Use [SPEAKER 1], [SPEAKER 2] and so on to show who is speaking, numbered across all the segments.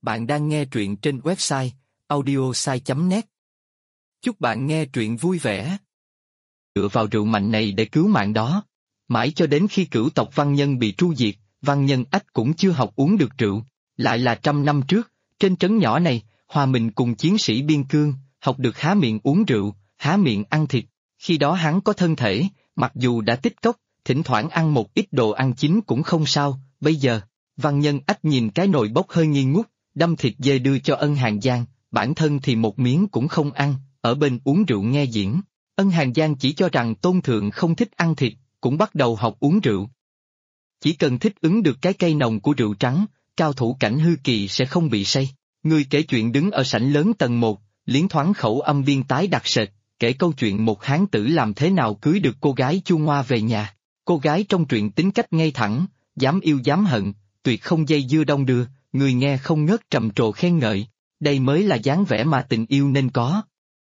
[SPEAKER 1] Bạn đang nghe truyện trên website audiosai.net. Chúc bạn nghe truyện vui vẻ. Dựa vào rượu mạnh này để cứu mạng đó. Mãi cho đến khi cửu tộc Văn Nhân bị tru diệt, Văn Nhân Ách cũng chưa học uống được rượu. Lại là 100 năm trước, trên trấn nhỏ này, hòa mình cùng chiến sĩ biên cương, học được há miệng uống rượu, há miệng ăn thịt. Khi đó hắn có thân thể, mặc dù đã tích cốc, thỉnh thoảng ăn một ít đồ ăn chín cũng không sao. Bây giờ, Văn Nhân Ách nhìn cái nồi bốc hơi nghi ngút, đâm thịt dê đưa cho Ân Hàn Giang, bản thân thì một miếng cũng không ăn, ở bên uống rượu nghe diễn. Ân Hàn Giang chỉ cho rằng Tôn Thượng không thích ăn thịt, cũng bắt đầu học uống rượu. Chỉ cần thích ứng được cái cây nồng của rượu trắng, cao thủ cảnh hư kỳ sẽ không bị say. Người kể chuyện đứng ở sảnh lớn tầng 1, liến thoáng khẩu âm biên tái đặc sệt, kể câu chuyện một hán tử làm thế nào cưới được cô gái Chu Ngoa về nhà. Cô gái trong truyện tính cách ngay thẳng, dám yêu dám hận, tuyệt không dây dưa đong đưa, người nghe không ngớt trầm trồ khen ngợi. Đây mới là dáng vẻ mà tình yêu nên có.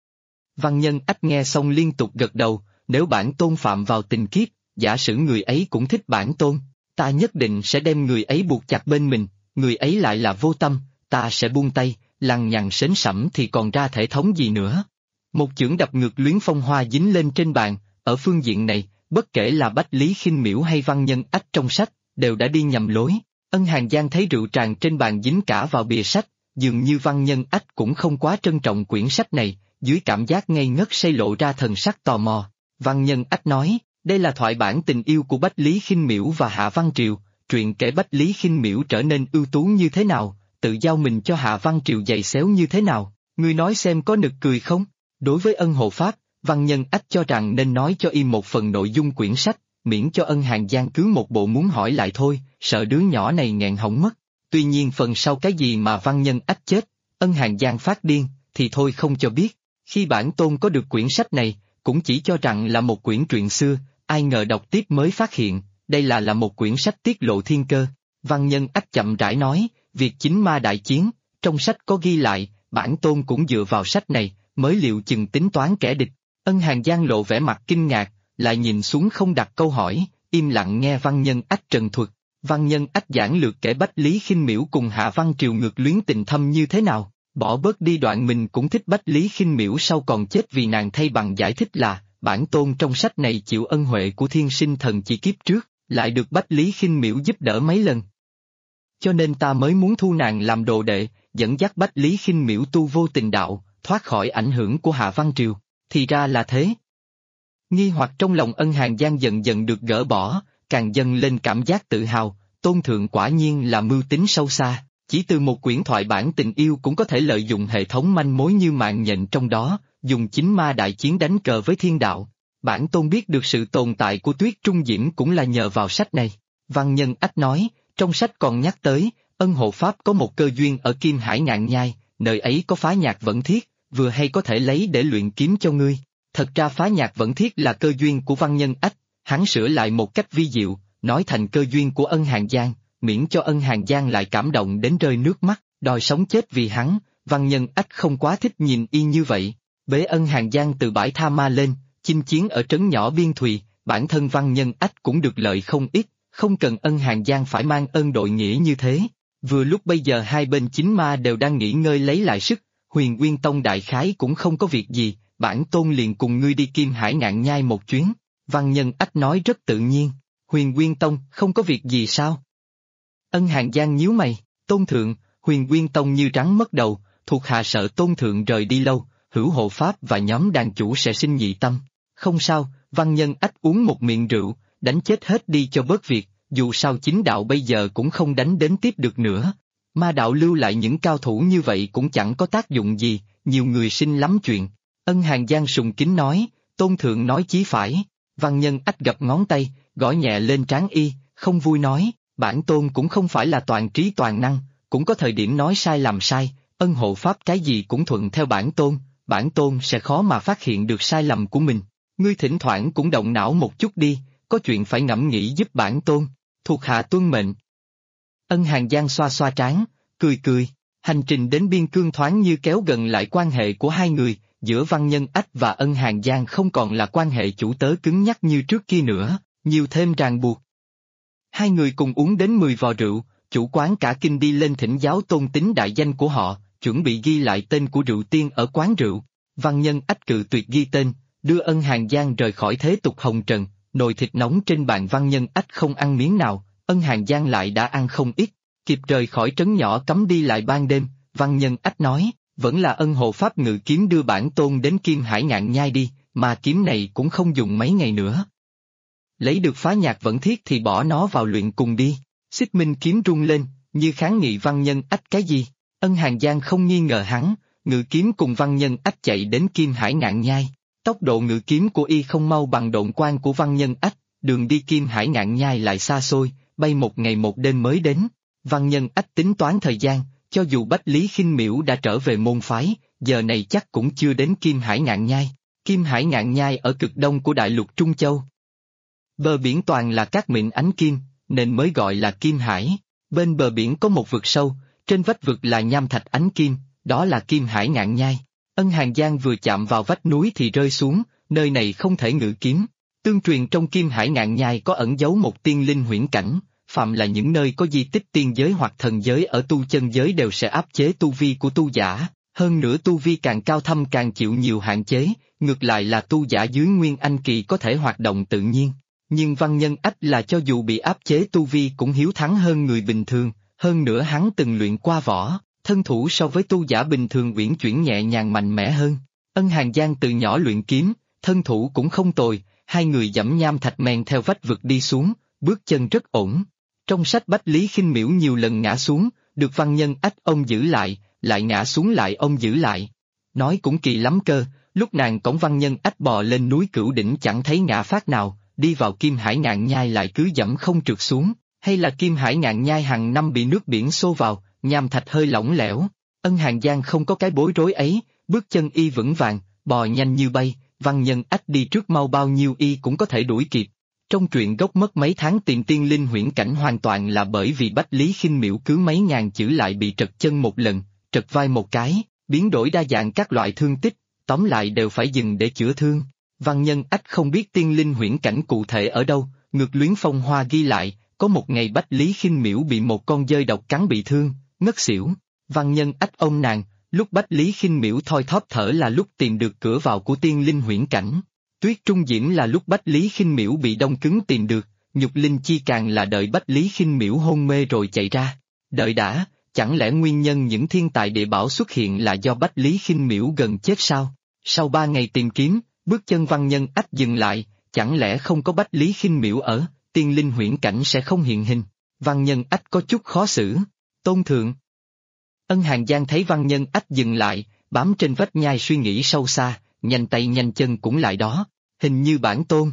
[SPEAKER 1] Văn Nhân Ách nghe xong liên tục gật đầu, nếu bản tôn phạm vào tình kiếp, giả sử người ấy cũng thích bản tôn, ta nhất định sẽ đem người ấy buộc chặt bên mình, người ấy lại là vô tâm, ta sẽ buông tay, lằng nhằng sến sẩm thì còn ra thể thống gì nữa. Một chưởng đập ngược Luyến Phong Hoa dính lên trên bàn, ở phương diện này, bất kể là Bách Lý Khinh Miễu hay Văn Nhân Ách trong sách, đều đã đi nhầm lối. Ân Hàn Giang thấy rượu tràn trên bàn dính cả vào bìa sách, dường như Văn Nhân Ách cũng không quá trân trọng quyển sách này, dưới cảm giác ngây ngất say lộ ra thần sắc tò mò. Văn Nhân Ách nói, đây là thoại bản tình yêu của Bách Lý Khinh Miễu và Hạ Văn Triều, truyện kể Bách Lý Khinh Miễu trở nên ưu tú như thế nào, tự giao mình cho Hạ Văn Triều giày xéo như thế nào, ngươi nói xem có nực cười không? Đối với Ân Hộ Pháp, Văn Nhân Ách cho rằng nên nói cho im một phần nội dung quyển sách, miễn cho Ân Hàn Giang cứ một bộ muốn hỏi lại thôi, sợ đứa nhỏ này nghẹn họng mất. Tuy nhiên phần sau cái gì mà Văn Nhân Ách chết, Ân Hàn Giang phát điên, thì thôi không cho biết. Khi bản tôn có được quyển sách này, cũng chỉ cho rằng là một quyển truyện xưa, ai ngờ đọc tiếp mới phát hiện, đây là một quyển sách tiết lộ thiên cơ. Văn Nhân Ách chậm rãi nói, việc chính ma đại chiến, trong sách có ghi lại, bản tôn cũng dựa vào sách này, mới liệu chừng tính toán kẻ địch. Ân Hàn Giang lộ vẻ mặt kinh ngạc, lại nhìn xuống không đặt câu hỏi, im lặng nghe Văn Nhân Ách trần thuật. Văn Nhân Ách giảng lược kể Bách Lý Khinh Miễu cùng Hạ Văn Triều ngược luyến tình thâm như thế nào, bỏ bớt đi đoạn mình cũng thích Bách Lý Khinh Miễu sau còn chết vì nàng, thay bằng giải thích là, bản tôn trong sách này chịu ân huệ của thiên sinh thần chỉ kiếp trước, lại được Bách Lý Khinh Miễu giúp đỡ mấy lần. Cho nên ta mới muốn thu nàng làm đồ đệ, dẫn dắt Bách Lý Khinh Miễu tu vô tình đạo, thoát khỏi ảnh hưởng của Hạ Văn Triều, thì ra là thế. Nghi hoặc trong lòng Ân Hàn Giang dần dần được gỡ bỏ, càng dâng lên cảm giác tự hào, Tôn Thượng quả nhiên là mưu tính sâu xa, chỉ từ một quyển thoại bản tình yêu cũng có thể lợi dụng hệ thống manh mối như mạng nhện trong đó, dùng chính ma đại chiến đánh cờ với thiên đạo. Bản tôn biết được sự tồn tại của Tuyết Trung Diễm cũng là nhờ vào sách này. Văn Nhân Ách nói, trong sách còn nhắc tới, Ân Hộ Pháp có một cơ duyên ở Kim Hải Ngạn Nhai, nơi ấy có phá nhạc vẫn thiết, vừa hay có thể lấy để luyện kiếm cho ngươi. Thật ra phá nhạc vẫn thiết là cơ duyên của Văn Nhân Ách, hắn sửa lại một cách vi diệu, nói thành cơ duyên của Ân Hàn Giang, miễn cho Ân Hàn Giang lại cảm động đến rơi nước mắt, đòi sống chết vì hắn. Văn Nhân Ách không quá thích nhìn y như vậy, bế Ân Hàn Giang từ bãi Tha Ma lên, chinh chiến ở trấn nhỏ Biên Thùy, bản thân Văn Nhân Ách cũng được lợi không ít, không cần Ân Hàn Giang phải mang ơn đội nghĩa như thế. Vừa lúc bây giờ hai bên chính ma đều đang nghỉ ngơi lấy lại sức, Huyền Nguyên Tông đại khái cũng không có việc gì, bản tôn liền cùng ngươi đi Kim Hải Ngạn Nhai một chuyến. Văn Nhân Ách nói rất tự nhiên, Huyền Nguyên Tông không có việc gì sao? Ân Hàn Giang nhíu mày, Tôn Thượng, Huyền Nguyên Tông như rắn mất đầu, thuộc hạ sợ Tôn Thượng rời đi lâu, Hữu Hộ Pháp và nhóm đàn chủ sẽ sinh nhị tâm. Không sao, Văn Nhân Ách uống một miệng rượu, đánh chết hết đi cho bớt việc, dù sao chính đạo bây giờ cũng không đánh đến tiếp được nữa. Ma đạo lưu lại những cao thủ như vậy cũng chẳng có tác dụng gì, nhiều người sinh lắm chuyện. Ân Hàn Giang sùng kính nói, Tôn Thượng nói chí phải. Văn Nhân Ách gập ngón tay, gõ nhẹ lên trán y, không vui nói, bản tôn cũng không phải là toàn trí toàn năng, cũng có thời điểm nói sai làm sai, Ân Hộ Pháp cái gì cũng thuận theo bản tôn sẽ khó mà phát hiện được sai lầm của mình. Ngươi thỉnh thoảng cũng động não một chút đi, có chuyện phải ngẫm nghĩ giúp bản tôn, thuộc hạ tuân mệnh. Ân Hàn Giang xoa xoa trán, cười cười, hành trình đến Biên Cương thoáng như kéo gần lại quan hệ của hai người, giữa Văn Nhân Ách và Ân Hàn Giang không còn là quan hệ chủ tớ cứng nhắc như trước kia nữa, nhiều thêm ràng buộc. Hai người cùng uống đến 10 vò rượu, chủ quán cả kinh đi lên thỉnh giáo tôn tính đại danh của họ, chuẩn bị ghi lại tên của rượu tiên ở quán rượu. Văn Nhân Ách cự tuyệt ghi tên, đưa Ân Hàng Giang rời khỏi thế tục hồng trần, nồi thịt nóng trên bàn Văn Nhân Ách không ăn miếng nào, Ân Hàng Giang lại đã ăn không ít, kịp rời khỏi trấn nhỏ cấm đi lại ban đêm, Văn Nhân Ách nói, vẫn là Ân hộ pháp ngự kiếm đưa bản tôn đến Kim Hải Ngạn Nhai đi, mà kiếm này cũng không dùng mấy ngày nữa. Lấy được Phá Nhạc Vẫn Thiết thì bỏ nó vào luyện cùng đi. Xích Minh kiếm rung lên, như kháng nghị Văn Nhân Ách cái gì? Ân Hàng Giang không nghi ngờ hắn, ngự kiếm cùng Văn Nhân Ách chạy đến Kim Hải Ngạn Nhai. Tốc độ ngự kiếm của y không mau bằng độn quang của Văn Nhân Ách, đường đi Kim Hải Ngạn Nhai lại xa xôi, bay một ngày một đêm mới đến. Văn Nhân Ách tính toán thời gian, cho dù Bách Lý Khinh Miễu đã trở về môn phái, giờ này chắc cũng chưa đến Kim Hải Ngạn Nhai. Kim Hải Ngạn Nhai ở cực đông của đại lục Trung Châu. Bờ biển toàn là cát mịn ánh kim, nên mới gọi là Kim Hải. Bên bờ biển có một vực sâu, trên vách vực là nham thạch ánh kim, đó là Kim Hải Ngạn Nhai. Ân Hàng Giang vừa chạm vào vách núi thì rơi xuống, nơi này không thể ngự kiếm. Tương truyền trong Kim Hải Ngạn Nhai có ẩn giấu một tiên linh huyễn cảnh, phạm là những nơi có di tích tiên giới hoặc thần giới ở tu chân giới đều sẽ áp chế tu vi của tu giả, hơn nữa tu vi càng cao thâm càng chịu nhiều hạn chế, ngược lại là tu giả dưới Nguyên Anh kỳ có thể hoạt động tự nhiên. Nhưng Văn Nhân Ách là cho dù bị áp chế tu vi cũng hiếu thắng hơn người bình thường, hơn nữa hắn từng luyện qua võ, thân thủ so với tu giả bình thường uyển chuyển nhẹ nhàng mạnh mẽ hơn. Ân Hàng Giang từ nhỏ luyện kiếm, thân thủ cũng không tồi, hai người dẫm nham thạch men theo vách vực đi xuống, bước chân rất ổn. Trong sách Bách Lý Khinh Miễu nhiều lần ngã xuống, được Văn Nhân Ách ông giữ lại ngã xuống lại ông giữ lại. Nói cũng kỳ lắm cơ, lúc nàng cõng Văn Nhân Ách bò lên núi Cửu Đỉnh chẳng thấy ngã phát nào, đi vào Kim Hải Ngạn Nhai lại cứ dẫm không trượt xuống, hay là Kim Hải Ngạn Nhai hàng năm bị nước biển xô vào, nham thạch hơi lỏng lẻo. Ân Hàng Giang không có cái bối rối ấy, bước chân y vững vàng, bò nhanh như bay, Văn Nhân Ách đi trước mau bao nhiêu y cũng có thể đuổi kịp. Trong truyện gốc mất mấy tháng tìm tiên linh huyễn cảnh hoàn toàn là bởi vì Bách Lý Khinh Miễu cứ mấy ngàn chữ lại bị trật chân một lần, trật vai một cái, biến đổi đa dạng các loại thương tích, tóm lại đều phải dừng để chữa thương. Văn Nhân Ách không biết tiên linh huyễn cảnh cụ thể ở đâu, ngược Luyến Phong Hoa ghi lại, có một ngày Bách Lý Khinh Miễu bị một con dơi độc cắn bị thương, ngất xỉu. Văn Nhân Ách ông nàng, lúc Bách Lý Khinh Miễu thoi thóp thở là lúc tìm được cửa vào của tiên linh huyễn cảnh. Tuyết Trung Diễm là lúc Bách Lý Khinh Miễu bị đông cứng tìm được, Nhục Linh Chi càng là đợi Bách Lý Khinh Miễu hôn mê rồi chạy ra. Đợi đã, chẳng lẽ nguyên nhân những thiên tài địa bảo xuất hiện là do Bách Lý Khinh Miễu gần chết sao? Sau 3 ngày tìm kiếm, bước chân Văn Nhân Ách dừng lại, chẳng lẽ không có Bách Lý Khinh Miễu ở, tiên linh huyễn cảnh sẽ không hiện hình. Văn Nhân Ách có chút khó xử. Tôn thượng. Ân Hàng Giang thấy Văn Nhân Ách dừng lại, bám trên vách nhai suy nghĩ sâu xa, nhanh tay nhanh chân cũng lại đó, hình như bản tôn.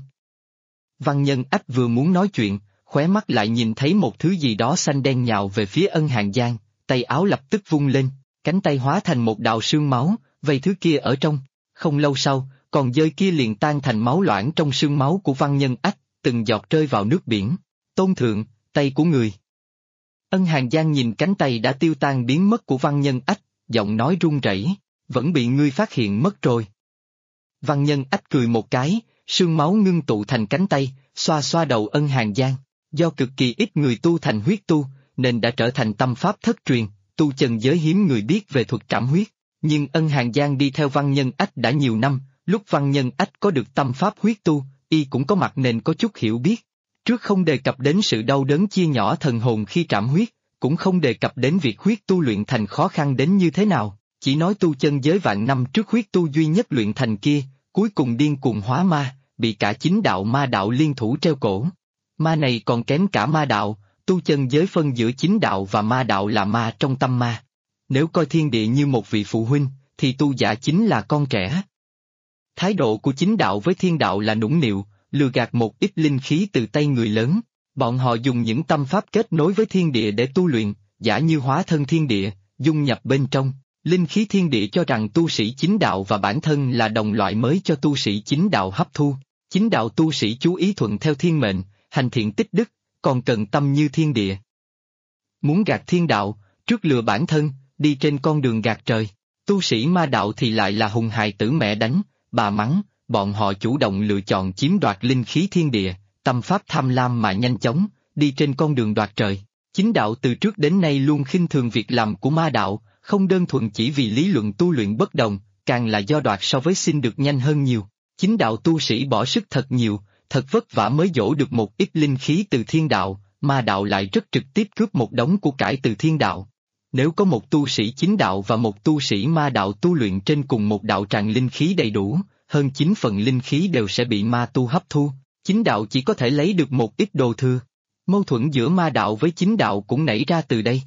[SPEAKER 1] Văn Nhân Ách vừa muốn nói chuyện, khóe mắt lại nhìn thấy một thứ gì đó xanh đen nhào về phía Ân Hàng Giang, tay áo lập tức vung lên, cánh tay hóa thành một đạo sương máu, vây thứ kia ở trong. Không lâu sau, còn dơi kia liền tan thành máu loãng trong sương máu của Văn Nhân Ách, từng giọt rơi vào nước biển. Tôn thượng, tay của người. Ân Hàng Giang nhìn cánh tay đã tiêu tan biến mất của Văn Nhân Ách, giọng nói run rẩy, vẫn bị ngươi phát hiện mất rồi. Văn Nhân Ách cười một cái, sương máu ngưng tụ thành cánh tay, xoa xoa đầu Ân Hàng Giang. Do cực kỳ ít người tu thành huyết tu, nên đã trở thành tâm pháp thất truyền, tu chân giới hiếm người biết về thuật trảm huyết. Nhưng Ân Hàng Giang đi theo Văn Nhân Ách đã nhiều năm, lúc Văn Nhân Ách có được tâm pháp huyết tu, y cũng có mặt nên có chút hiểu biết. Trước không đề cập đến sự đau đớn chia nhỏ thần hồn khi trảm huyết, cũng không đề cập đến việc huyết tu luyện thành khó khăn đến như thế nào, chỉ nói tu chân giới vạn năm trước huyết tu duy nhất luyện thành kia, cuối cùng điên cuồng hóa ma, bị cả chính đạo ma đạo liên thủ treo cổ. Ma này còn kém cả ma đạo, tu chân giới phân giữa chính đạo và ma đạo là ma trong tâm ma. Nếu coi thiên địa như một vị phụ huynh, thì tu giả chính là con trẻ. Thái độ của chính đạo với thiên đạo là nũng nịu, lừa gạt một ít linh khí từ tay người lớn. Bọn họ dùng những tâm pháp kết nối với thiên địa để tu luyện, giả như hóa thân thiên địa, dung nhập bên trong. Linh khí thiên địa cho rằng tu sĩ chính đạo và bản thân là đồng loại mới cho tu sĩ chính đạo hấp thu. Chính đạo tu sĩ chú ý thuận theo thiên mệnh, hành thiện tích đức, còn cần tâm như thiên địa. Muốn gạt thiên đạo, trước lừa bản thân, đi trên con đường gạt trời. Tu sĩ ma đạo thì lại là hùng hài tử mẹ đánh, bà mắng, bọn họ chủ động lựa chọn chiếm đoạt linh khí thiên địa, tâm pháp tham lam mà nhanh chóng, đi trên con đường đoạt trời. Chính đạo từ trước đến nay luôn khinh thường việc làm của ma đạo, không đơn thuần chỉ vì lý luận tu luyện bất đồng, càng là do đoạt so với xin được nhanh hơn nhiều. Chính đạo tu sĩ bỏ sức thật nhiều, thật vất vả mới dỗ được một ít linh khí từ thiên đạo, ma đạo lại rất trực tiếp cướp một đống của cải từ thiên đạo. Nếu có một tu sĩ chính đạo và một tu sĩ ma đạo tu luyện trên cùng một đạo tràng linh khí đầy đủ, hơn 9 phần linh khí đều sẽ bị ma tu hấp thu, chính đạo chỉ có thể lấy được một ít đồ thừa. Mâu thuẫn giữa ma đạo với chính đạo cũng nảy ra từ đây.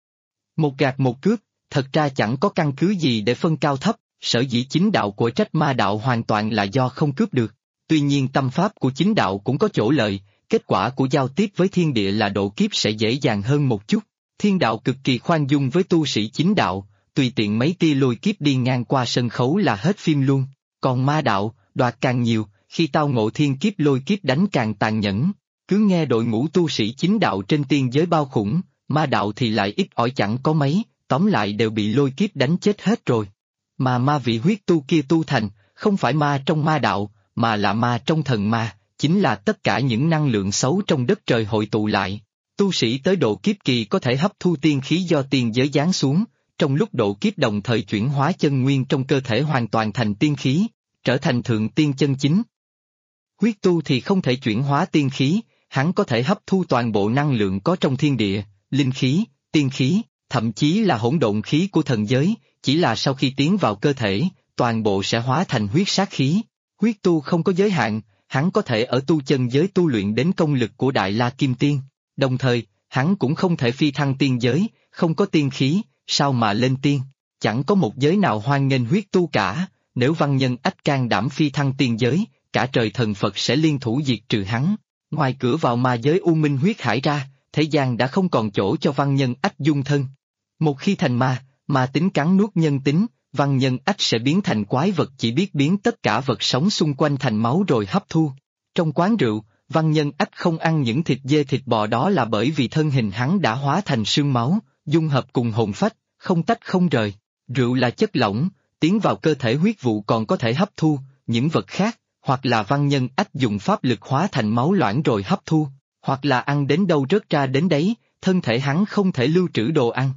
[SPEAKER 1] Một gạt một cướp, thật ra chẳng có căn cứ gì để phân cao thấp, sở dĩ chính đạo của trách ma đạo hoàn toàn là do không cướp được. Tuy nhiên tâm pháp của chính đạo cũng có chỗ lợi, kết quả của giao tiếp với thiên địa là độ kiếp sẽ dễ dàng hơn một chút. Thiên đạo cực kỳ khoan dung với tu sĩ chính đạo, tùy tiện mấy tia lôi kiếp đi ngang qua sân khấu là hết phim luôn. Còn ma đạo, đoạt càng nhiều, khi tao ngộ thiên kiếp lôi kiếp đánh càng tàn nhẫn. Cứ nghe đội ngũ tu sĩ chính đạo trên tiên giới bao khủng, ma đạo thì lại ít ỏi chẳng có mấy, tóm lại đều bị lôi kiếp đánh chết hết rồi. Mà ma vị huyết tu kia tu thành, không phải ma trong ma đạo, mà là ma trong thần ma, chính là tất cả những năng lượng xấu trong đất trời hội tụ lại. Tu sĩ tới độ kiếp kỳ có thể hấp thu tiên khí do tiên giới giáng xuống, trong lúc độ kiếp đồng thời chuyển hóa chân nguyên trong cơ thể hoàn toàn thành tiên khí, trở thành thượng tiên chân chính. Huyết tu thì không thể chuyển hóa tiên khí, hắn có thể hấp thu toàn bộ năng lượng có trong thiên địa, linh khí, tiên khí, thậm chí là hỗn độn khí của thần giới, chỉ là sau khi tiến vào cơ thể, toàn bộ sẽ hóa thành huyết sát khí. Huyết tu không có giới hạn, hắn có thể ở tu chân giới tu luyện đến công lực của Đại La Kim Tiên, đồng thời, hắn cũng không thể phi thăng tiên giới, không có tiên khí, sao mà lên tiên, chẳng có một giới nào hoan nghênh huyết tu cả, nếu văn nhân ách can đảm phi thăng tiên giới, cả trời thần Phật sẽ liên thủ diệt trừ hắn. Ngoài cửa vào ma giới U Minh huyết hải ra, thế gian đã không còn chỗ cho văn nhân ách dung thân. Một khi thành ma, ma tính cắn nuốt nhân tính, văn nhân ách sẽ biến thành quái vật chỉ biết biến tất cả vật sống xung quanh thành máu rồi hấp thu. Trong quán rượu, văn nhân ách không ăn những thịt dê thịt bò đó là bởi vì thân hình hắn đã hóa thành xương máu, dung hợp cùng hồn phách, không tách không rời. Rượu là chất lỏng, tiến vào cơ thể huyết vụ còn có thể hấp thu, những vật khác, hoặc là văn nhân ách dùng pháp lực hóa thành máu loãng rồi hấp thu, hoặc là ăn đến đâu rớt ra đến đấy, thân thể hắn không thể lưu trữ đồ ăn.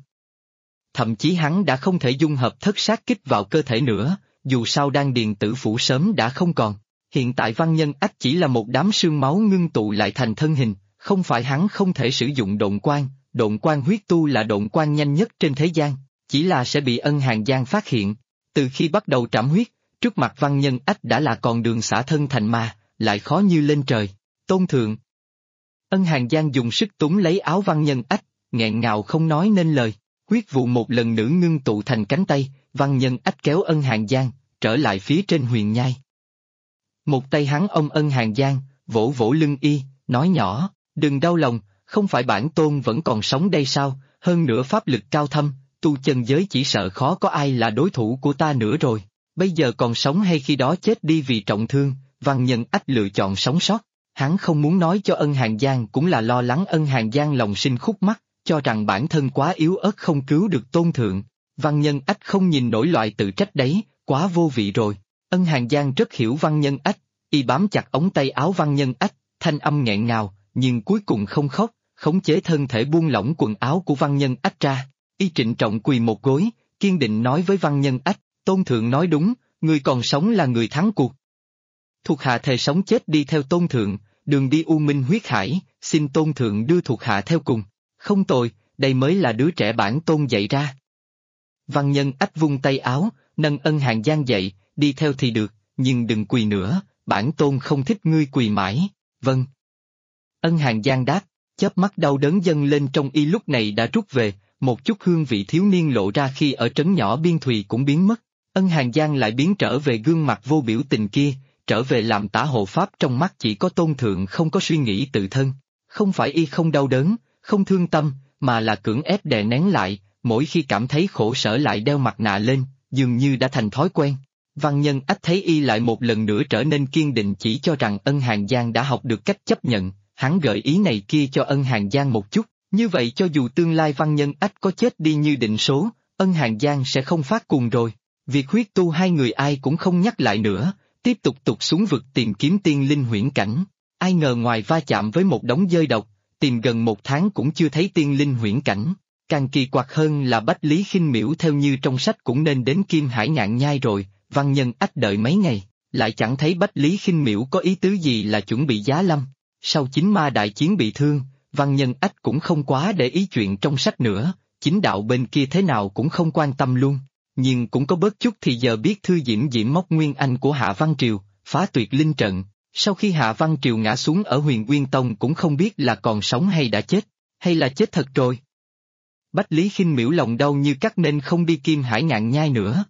[SPEAKER 1] Thậm chí hắn đã không thể dung hợp thất sát kích vào cơ thể nữa, dù sao đan điền tử phủ sớm đã không còn. Hiện tại văn nhân ách chỉ là một đám xương máu ngưng tụ lại thành thân hình, không phải hắn không thể sử dụng độn quang huyết tu là độn quang nhanh nhất trên thế gian, chỉ là sẽ bị Ân Hàn Giang phát hiện. Từ khi bắt đầu trảm huyết, trước mặt văn nhân ách đã là con đường xả thân thành ma, lại khó như lên trời. Tôn thượng. Ân Hàn Giang dùng sức túm lấy áo văn nhân ách, nghẹn ngào không nói nên lời. Huyết vụ một lần nữa ngưng tụ thành cánh tay, văn nhân ách kéo Ân Hàn Giang, trở lại phía trên huyền nhai. Một tay hắn ôm Ân Hàn Giang, vỗ vỗ lưng y, nói nhỏ, đừng đau lòng, không phải bản tôn vẫn còn sống đây sao, hơn nữa pháp lực cao thâm, tu chân giới chỉ sợ khó có ai là đối thủ của ta nữa rồi, bây giờ còn sống hay khi đó chết đi vì trọng thương, văn nhân ách lựa chọn sống sót. Hắn không muốn nói cho Ân Hàn Giang cũng là lo lắng Ân Hàn Giang lòng sinh khúc mắc, cho rằng bản thân quá yếu ớt không cứu được tôn thượng. Văn nhân ách không nhìn nổi loại tự trách đấy, quá vô vị rồi. Ân Hàn Giang rất hiểu văn nhân ách, y bám chặt ống tay áo văn nhân ách, thanh âm nghẹn ngào, nhưng cuối cùng không khóc, khống chế thân thể buông lỏng quần áo của văn nhân ách ra. Y trịnh trọng quỳ một gối, kiên định nói với văn nhân ách, tôn thượng nói đúng, người còn sống là người thắng cuộc. Thuộc hạ thề sống chết đi theo tôn thượng, đường đi U Minh huyết hải, xin tôn thượng đưa thuộc hạ theo cùng. Không tồi, đây mới là đứa trẻ bản tôn dạy ra. Văn nhân ách vung tay áo, nâng Ân Hàn Giang dậy, đi theo thì được, nhưng đừng quỳ nữa, bản tôn không thích ngươi quỳ mãi. Vâng. Ân Hàn Giang đáp, chớp mắt đau đớn dâng lên trong y lúc này đã rút về, một chút hương vị thiếu niên lộ ra khi ở trấn nhỏ Biên Thùy cũng biến mất. Ân Hàn Giang lại biến trở về gương mặt vô biểu tình kia, trở về làm tả hộ pháp trong mắt chỉ có tôn thượng không có suy nghĩ tự thân. Không phải y không đau đớn, không thương tâm, mà là cưỡng ép đè nén lại, mỗi khi cảm thấy khổ sở lại đeo mặt nạ lên, dường như đã thành thói quen. Văn nhân ách thấy y lại một lần nữa trở nên kiên định chỉ cho rằng Ân Hàn Giang đã học được cách chấp nhận, hắn gợi ý này kia cho Ân Hàn Giang một chút, như vậy cho dù tương lai văn nhân ách có chết đi như định số, Ân Hàn Giang sẽ không phát cuồng rồi. Việc huyết tu hai người ai cũng không nhắc lại nữa, tiếp tục tụt xuống vực tìm kiếm tiên linh huyễn cảnh. Ai ngờ ngoài va chạm với một đống dơi độc, tìm gần 1 tháng cũng chưa thấy tiên linh huyễn cảnh. Càng kỳ quặc hơn là Bách Lý Khinh Miễu theo như trong sách cũng nên đến Kim Hải Ngạn Nhai rồi, Văn Nhân Ách đợi mấy ngày, lại chẳng thấy Bách Lý Khinh Miễu có ý tứ gì là chuẩn bị giá lâm. Sau chính ma đại chiến bị thương, Văn Nhân Ách cũng không quá để ý chuyện trong sách nữa, chính đạo bên kia thế nào cũng không quan tâm luôn, nhưng cũng có bớt chút thì giờ biết Thư Diễm Diễm móc Nguyên Anh của Hạ Văn Triều, phá tuyệt linh trận, sau khi Hạ Văn Triều ngã xuống ở Huyền Nguyên Tông cũng không biết là còn sống hay đã chết, hay là chết thật rồi. Bách Lý Khinh Miễu lòng đau như cắt nên không đi Kim Hải Ngạn Nhai nữa.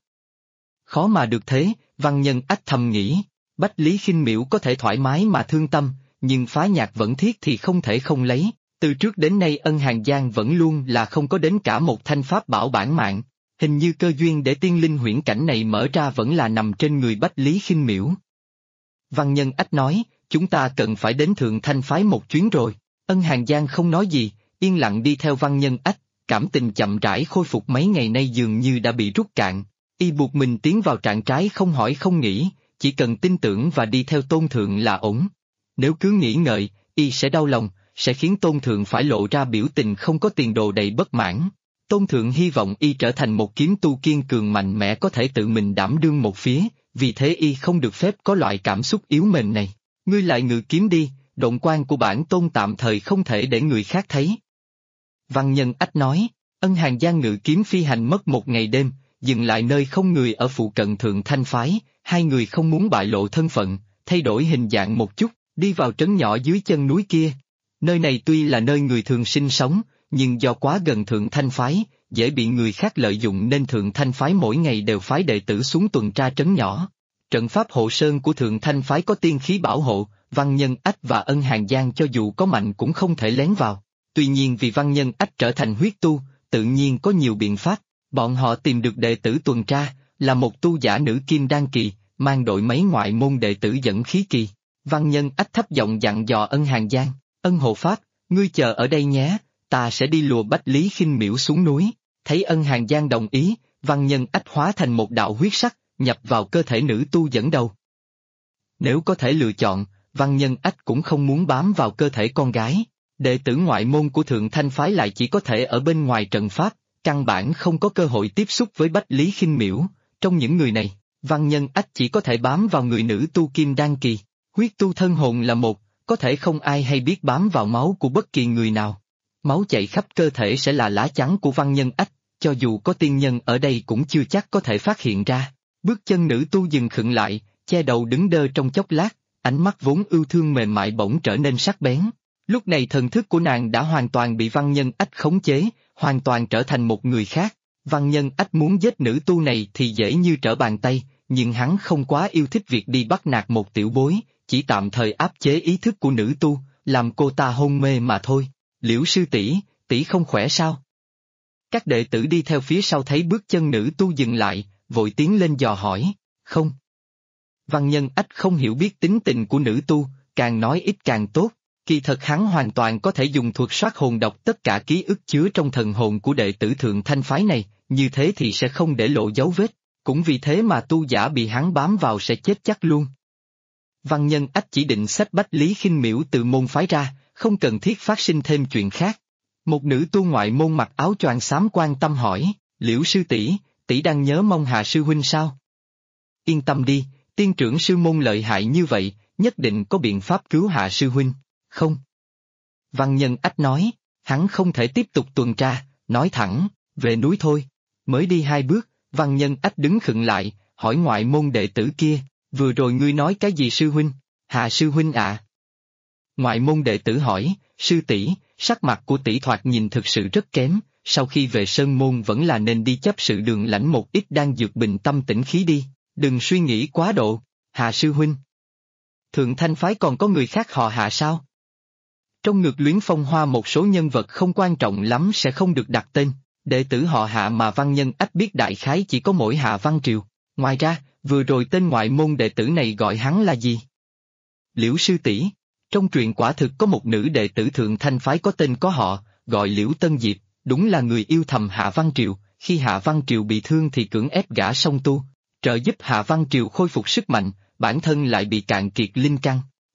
[SPEAKER 1] Khó mà được thế, Văn Nhân Ách thầm nghĩ, Bách Lý Khinh Miễu có thể thoải mái mà thương tâm, nhưng phá nhạc vẫn thiết thì không thể không lấy, từ trước đến nay Ân Hàng Giang vẫn luôn là không có đến cả một thanh pháp bảo bản mạng, hình như cơ duyên để tiên linh huyễn cảnh này mở ra vẫn là nằm trên người Bách Lý Khinh Miễu. Văn Nhân Ách nói, chúng ta cần phải đến Thượng Thanh phái một chuyến rồi, Ân Hàng Giang không nói gì, yên lặng đi theo Văn Nhân Ách, cảm tình chậm rãi khôi phục mấy ngày nay dường như đã bị rút cạn, y buộc mình tiến vào trạng thái không hỏi không nghĩ, chỉ cần tin tưởng và đi theo Tôn Thượng là ổn. Nếu cứ nghĩ ngợi, y sẽ đau lòng, sẽ khiến Tôn Thượng phải lộ ra biểu tình không có tiền đồ đầy bất mãn. Tôn Thượng hy vọng y trở thành một kiếm tu kiên cường mạnh mẽ có thể tự mình đảm đương một phía, vì thế y không được phép có loại cảm xúc yếu mềm này. Ngươi lại ngự kiếm đi, động quan của bản tôn tạm thời không thể để người khác thấy. Văn Nhân Ách nói, Ân Hàng Giang ngự kiếm phi hành mất 1 ngày đêm, dừng lại nơi không người ở phụ cận Thượng Thanh phái, hai người không muốn bại lộ thân phận, thay đổi hình dạng một chút, đi vào trấn nhỏ dưới chân núi kia. Nơi này tuy là nơi người thường sinh sống, nhưng do quá gần Thượng Thanh phái, dễ bị người khác lợi dụng nên Thượng Thanh phái mỗi ngày đều phái đệ tử xuống tuần tra trấn nhỏ. Trận pháp hộ sơn của Thượng Thanh phái có tiên khí bảo hộ, Văn Nhân Ách và Ân Hàng Giang cho dù có mạnh cũng không thể lén vào. Tuy nhiên vì Văn Nhân Ách trở thành huyết tu, tự nhiên có nhiều biện pháp, bọn họ tìm được đệ tử tuần tra, là một tu giả nữ kim đan kỳ, mang đội mấy ngoại môn đệ tử dẫn khí kỳ. Văn Nhân Ách thấp giọng dặn dò Ân Hàng Giang, Ân hộ pháp, ngươi chờ ở đây nhé, ta sẽ đi lùa Bách Lý Khinh Miễu xuống núi. Thấy Ân Hàng Giang đồng ý, Văn Nhân Ách hóa thành một đạo huyết sắc, nhập vào cơ thể nữ tu dẫn đầu. Nếu có thể lựa chọn, Văn Nhân Ách cũng không muốn bám vào cơ thể con gái. Đệ tử ngoại môn của Thượng Thanh phái lại chỉ có thể ở bên ngoài trận pháp, căn bản không có cơ hội tiếp xúc với Bách Lý Khinh Miễu. Trong những người này, Văn Nhân Ách chỉ có thể bám vào người nữ tu kim đan kỳ. Huyết tu thân hồn là một, có thể không ai hay biết bám vào máu của bất kỳ người nào. Máu chảy khắp cơ thể sẽ là lá chắn của Văn Nhân Ách, cho dù có tiên nhân ở đây cũng chưa chắc có thể phát hiện ra. Bước chân nữ tu dừng khựng lại, che đầu đứng đơ trong chốc lát, ánh mắt vốn ưu thương mềm mại bỗng trở nên sắc bén. Lúc này thần thức của nàng đã hoàn toàn bị Văn Nhân Ách khống chế, hoàn toàn trở thành một người khác. Văn Nhân Ách muốn giết nữ tu này thì dễ như trở bàn tay, nhưng hắn không quá yêu thích việc đi bắt nạt một tiểu bối, chỉ tạm thời áp chế ý thức của nữ tu, làm cô ta hôn mê mà thôi. Liễu sư tỷ không khỏe sao? Các đệ tử đi theo phía sau thấy bước chân nữ tu dừng lại, vội tiến lên dò hỏi, không. Văn Nhân Ách không hiểu biết tính tình của nữ tu, càng nói ít càng tốt, kỳ thật hắn hoàn toàn có thể dùng thuật soát hồn đọc tất cả ký ức chứa trong thần hồn của đệ tử Thượng Thanh phái này, như thế thì sẽ không để lộ dấu vết, cũng vì thế mà tu giả bị hắn bám vào sẽ chết chắc luôn. Văn Nhân Ách chỉ định xách Bách Lý Khinh Miễu từ môn phái ra, không cần thiết phát sinh thêm chuyện khác. Một nữ tu ngoại môn mặc áo choàng xám quan tâm hỏi, Liễu sư tỷ đang nhớ mong Hà sư huynh sao? Yên tâm đi, tiên trưởng sư môn lợi hại như vậy, nhất định có biện pháp cứu Hạ sư huynh, không? Văn Nhân Ách nói, hắn không thể tiếp tục tuần tra, nói thẳng, về núi thôi. Mới đi 2 bước, Văn Nhân Ách đứng khựng lại, hỏi ngoại môn đệ tử kia, vừa rồi ngươi nói cái gì sư huynh? Hạ sư huynh ạ. Ngoại môn đệ tử hỏi, sư tỷ, sắc mặt của tỷ thoạt nhìn thực sự rất kém, sau khi về sơn môn vẫn là nên đi chấp sự đường lãnh một ít đan dược bình tâm tĩnh khí đi, đừng suy nghĩ quá độ. Hạ sư huynh. Thượng Thanh phái còn có người khác họ Hạ sao? Trong ngược Luyến Phong Hoa một số nhân vật không quan trọng lắm sẽ không được đặt tên, đệ tử họ Hạ mà Văn Nhân Ách biết đại khái chỉ có mỗi Hạ Văn Triều. Ngoài ra, vừa rồi tên ngoại môn đệ tử này gọi hắn là gì? Liễu sư tỷ. Trong truyện quả thực có một nữ đệ tử Thượng Thanh phái có tên có họ, gọi Liễu Tân Diệp, đúng là người yêu thầm Hạ Văn Triều, khi Hạ Văn Triều bị thương thì cưỡng ép gả song tu, trợ giúp Hạ Văn Triều khôi phục sức mạnh, bản thân lại bị cạn kiệt linh căn.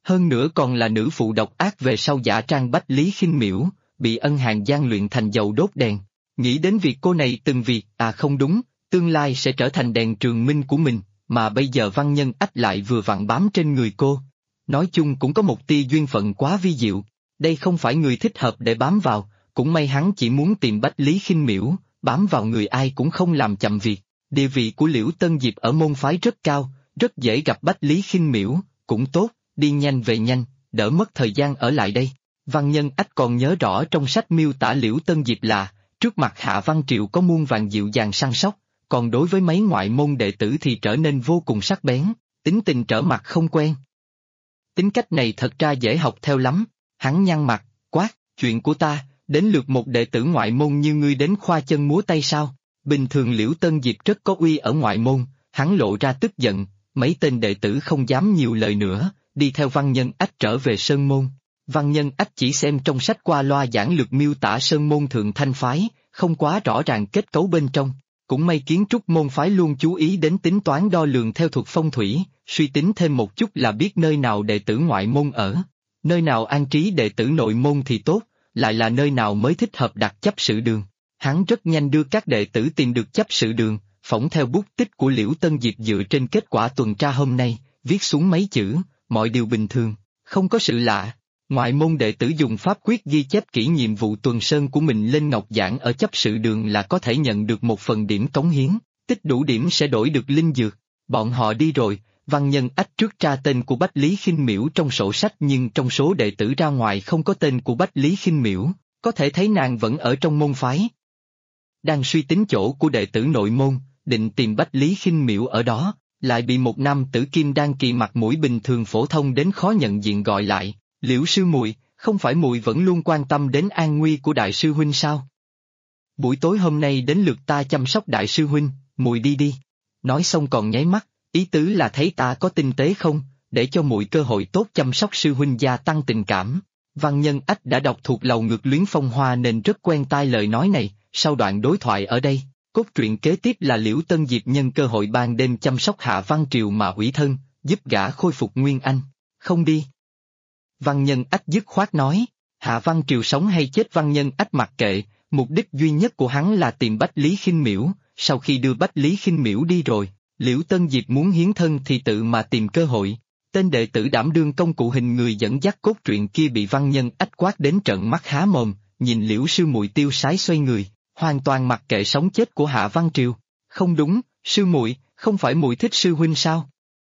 [SPEAKER 1] Hơn nữa còn là nữ phụ độc ác về sau giả trang Bách Lý Khinh Miễu, bị ân hàn gian luyện thành dầu đốt đèn. Nghĩ đến việc cô này từng vì, không đúng, tương lai sẽ trở thành đèn trường minh của mình, mà bây giờ Văn Nhân Ách lại vừa vặn bám trên người cô. Nói chung cũng có một tia duyên phận quá vi diệu, đây không phải người thích hợp để bám vào, cũng may hắn chỉ muốn tìm Bách Lý Khinh Miễu, bám vào người ai cũng không làm chậm việc. Địa vị của Liễu Tân Diệp ở môn phái rất cao, rất dễ gặp Bách Lý Khinh Miễu, cũng tốt, đi nhanh về nhanh, đỡ mất thời gian ở lại đây. Văn Nhân Ách còn nhớ rõ trong sách miêu tả Liễu Tân Diệp là, trước mặt Hạ Văn Triệu có muôn vàn dịu dàng săn sóc, còn đối với mấy ngoại môn đệ tử thì trở nên vô cùng sắc bén, tính tình trở mặt không quen. Tính cách này thật ra dễ học theo lắm, hắn nhăn mặt, quát, chuyện của ta, đến lượt một đệ tử ngoại môn như ngươi đến khoa chân múa tay sao? Bình thường Liễu Tân Diệp rất có uy ở ngoại môn, hắn lộ ra tức giận, mấy tên đệ tử không dám nhiều lời nữa, đi theo Văn Nhân Ách trở về Sơn Môn. Văn Nhân Ách chỉ xem trong sách qua loa giảng lược miêu tả Sơn Môn Thượng Thanh Phái, không quá rõ ràng kết cấu bên trong. Cũng may kiến trúc môn phái luôn chú ý đến tính toán đo lường theo thuật phong thủy, suy tính thêm một chút là biết nơi nào đệ tử ngoại môn ở, nơi nào an trí đệ tử nội môn thì tốt, lại là nơi nào mới thích hợp đặt chấp sự đường. Hắn rất nhanh đưa các đệ tử tìm được chấp sự đường, phỏng theo bút tích của Liễu Tân Diệp dựa trên kết quả tuần tra hôm nay, viết xuống mấy chữ, mọi điều bình thường, không có sự lạ. Ngoại môn đệ tử dùng pháp quyết ghi chép kỹ nhiệm vụ tuần sơn của mình lên ngọc giản ở chấp sự đường là có thể nhận được một phần điểm cống hiến, tích đủ điểm sẽ đổi được linh dược. Bọn họ đi rồi, Văn Nhân Ách trước tra tên của Bách Lý Khinh Miễu trong sổ sách nhưng trong số đệ tử ra ngoài không có tên của Bách Lý Khinh Miễu, có thể thấy nàng vẫn ở trong môn phái. Đang suy tính chỗ của đệ tử nội môn, định tìm Bách Lý Khinh Miễu ở đó, lại bị một nam tử kim đan kỳ mặt mũi bình thường phổ thông đến khó nhận diện gọi lại. Liễu sư muội, không phải muội vẫn luôn quan tâm đến an nguy của đại sư huynh sao? Buổi tối hôm nay đến lượt ta chăm sóc đại sư huynh, muội đi đi. Nói xong còn nháy mắt, ý tứ là thấy ta có tinh tế không, để cho muội cơ hội tốt chăm sóc sư huynh gia tăng tình cảm. Văn Nhân Ách đã đọc thuộc Lầu Ngược Luyến Phong Hoa nên rất quen tai lời nói này, sau đoạn đối thoại ở đây, cốt truyện kế tiếp là Liễu Tân Diệp nhân cơ hội ban đêm chăm sóc Hạ Văn Triều mà ủy thân, giúp gã khôi phục nguyên anh. Không đi. Văn Nhân Ách dứt khoát nói, Hạ Văn Triều sống hay chết Văn Nhân Ách mặc kệ, mục đích duy nhất của hắn là tìm Bách Lý Khinh Miễu, sau khi đưa Bách Lý Khinh Miễu đi rồi, Liễu Tân Diệp muốn hiến thân thì tự mà tìm cơ hội. Tên đệ tử đảm đương công cụ hình người dẫn dắt cốt truyện kia bị Văn Nhân Ách quát đến trợn mắt há mồm, nhìn Liễu sư muội tiêu sái xoay người, hoàn toàn mặc kệ sống chết của Hạ Văn Triều. Không đúng, sư muội, không phải muội thích sư huynh sao?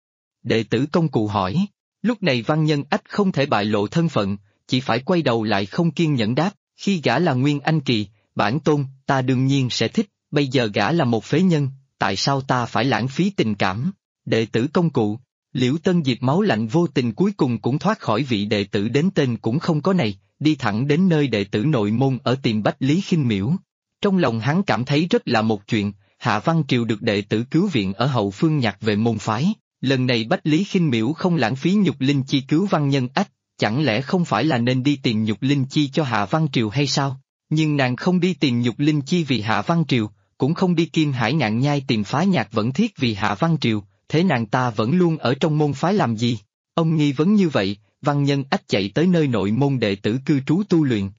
[SPEAKER 1] Đệ tử công cụ hỏi. Lúc này Văn Nhân Ách không thể bại lộ thân phận, chỉ phải quay đầu lại không kiên nhẫn đáp, khi gã là Nguyên Anh Kỳ, bản tôn, ta đương nhiên sẽ thích, bây giờ gã là một phế nhân, tại sao ta phải lãng phí tình cảm? Đệ tử công cụ, Liễu Tân Diệp máu lạnh vô tình cuối cùng cũng thoát khỏi vị đệ tử đến tên cũng không có này, đi thẳng đến nơi đệ tử nội môn ở tìm Bách Lý Khinh Miễu. Trong lòng hắn cảm thấy rất là một chuyện, Hạ Văn Triều được đệ tử cứu viện ở hậu phương nhặt về môn phái. Lần này Bách Lý Khinh Miễu không lãng phí nhục linh chi cứu Văn Nhân Ách, chẳng lẽ không phải là nên đi tìm nhục linh chi cho Hạ Văn Triều hay sao? Nhưng nàng không đi tìm nhục linh chi vì Hạ Văn Triều, cũng không đi Kim Hải Ngạn Nhai tìm Phá Nhạc Vẫn Thiết vì Hạ Văn Triều, thế nàng ta vẫn luôn ở trong môn phái làm gì? Ông nghi vấn như vậy, Văn Nhân Ách chạy tới nơi nội môn đệ tử cư trú tu luyện.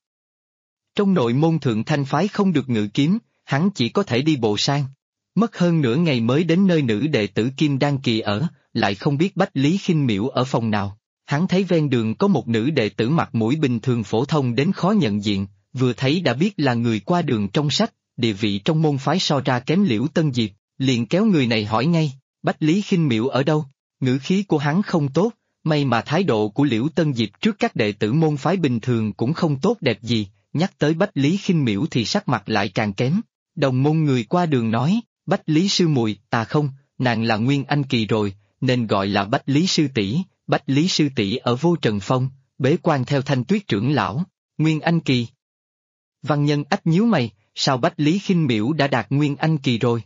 [SPEAKER 1] Trong nội môn Thượng Thanh Phái không được ngự kiếm, hắn chỉ có thể đi bộ sang. Mất hơn nửa ngày mới đến nơi nữ đệ tử Kim Đan Kỳ ở, lại không biết Bách Lý Khinh Miễu ở phòng nào. Hắn thấy ven đường có một nữ đệ tử mặt mũi bình thường phổ thông đến khó nhận diện, vừa thấy đã biết là người qua đường trong sách, địa vị trong môn phái so ra kém Liễu Tân Diệp, liền kéo người này hỏi ngay, Bách Lý Khinh Miễu ở đâu? Ngữ khí của hắn không tốt, may mà thái độ của Liễu Tân Diệp trước các đệ tử môn phái bình thường cũng không tốt đẹp gì, nhắc tới Bách Lý Khinh Miễu thì sắc mặt lại càng kém. Đồng môn người qua đường nói, Bách Lý sư muội, không, nàng là Nguyên Anh Kỳ rồi, nên gọi là Bách Lý sư tỷ. Bách Lý sư tỷ ở Vô Trần Phong, bế quan theo Thanh Tuyết trưởng lão, Nguyên Anh Kỳ. Văn Nhân Ách nhíu mày, sao Bách Lý Khinh Miễu đã đạt Nguyên Anh Kỳ rồi?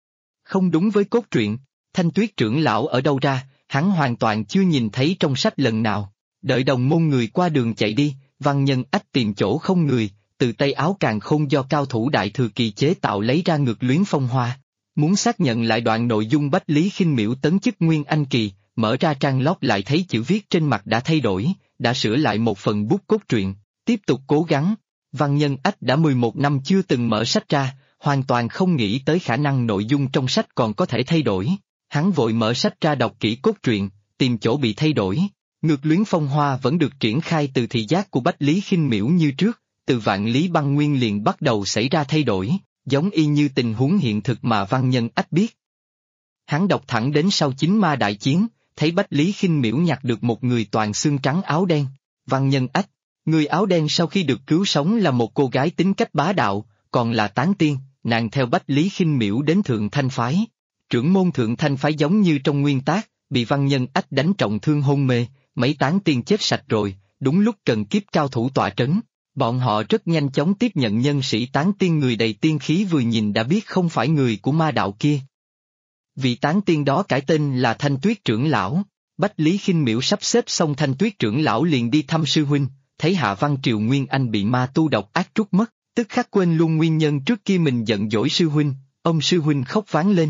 [SPEAKER 1] Không đúng với cốt truyện, Thanh Tuyết trưởng lão ở đâu ra, hắn hoàn toàn chưa nhìn thấy trong sách lần nào. Đợi đồng môn người qua đường chạy đi, Văn Nhân Ách tìm chỗ không người, từ tay áo càn khôn do cao thủ đại thừa kỳ chế tạo lấy ra Ngược Luyến Phong Hoa. Muốn xác nhận lại đoạn nội dung Bách Lý Khinh Miễu tấn chức Nguyên Anh Kỳ, mở ra trang lót lại thấy chữ viết trên mặt đã thay đổi, đã sửa lại một phần bút cốt truyện, tiếp tục cố gắng. Văn Nhân Ách đã 11 năm chưa từng mở sách ra, hoàn toàn không nghĩ tới khả năng nội dung trong sách còn có thể thay đổi. Hắn vội mở sách ra đọc kỹ cốt truyện, tìm chỗ bị thay đổi. Ngược luyến phong hoa vẫn được triển khai từ thị giác của Bách Lý Khinh Miễu như trước, từ Vạn Lý Băng Nguyên liền bắt đầu xảy ra thay đổi, giống y như tình huống hiện thực mà Văn Nhân Ách biết. Hắn đọc thẳng đến sau chính ma đại chiến, thấy Bách Lý Khinh Miễu nhặt được một người toàn xương trắng áo đen. Văn Nhân Ách, người áo đen sau khi được cứu sống là một cô gái tính cách bá đạo, còn là tán tiên, nàng theo Bách Lý Khinh Miễu đến Thượng Thanh Phái. Trưởng môn Thượng Thanh Phái giống như trong nguyên tác, bị Văn Nhân Ách đánh trọng thương hôn mê, mấy tán tiên chết sạch rồi, đúng lúc cần kiếp cao thủ tọa trấn. Bọn họ rất nhanh chóng tiếp nhận nhân sĩ tán tiên người đầy tiên khí vừa nhìn đã biết không phải người của ma đạo kia. Vị tán tiên đó cải tên là Thanh Tuyết trưởng lão. Bách Lý Khinh Miễu sắp xếp xong Thanh Tuyết trưởng lão liền đi thăm sư huynh, thấy Hạ Văn Triều Nguyên Anh bị ma tu độc ác trút mất, tức khắc quên luôn nguyên nhân trước kia mình giận dỗi sư huynh, ông sư huynh khóc váng lên.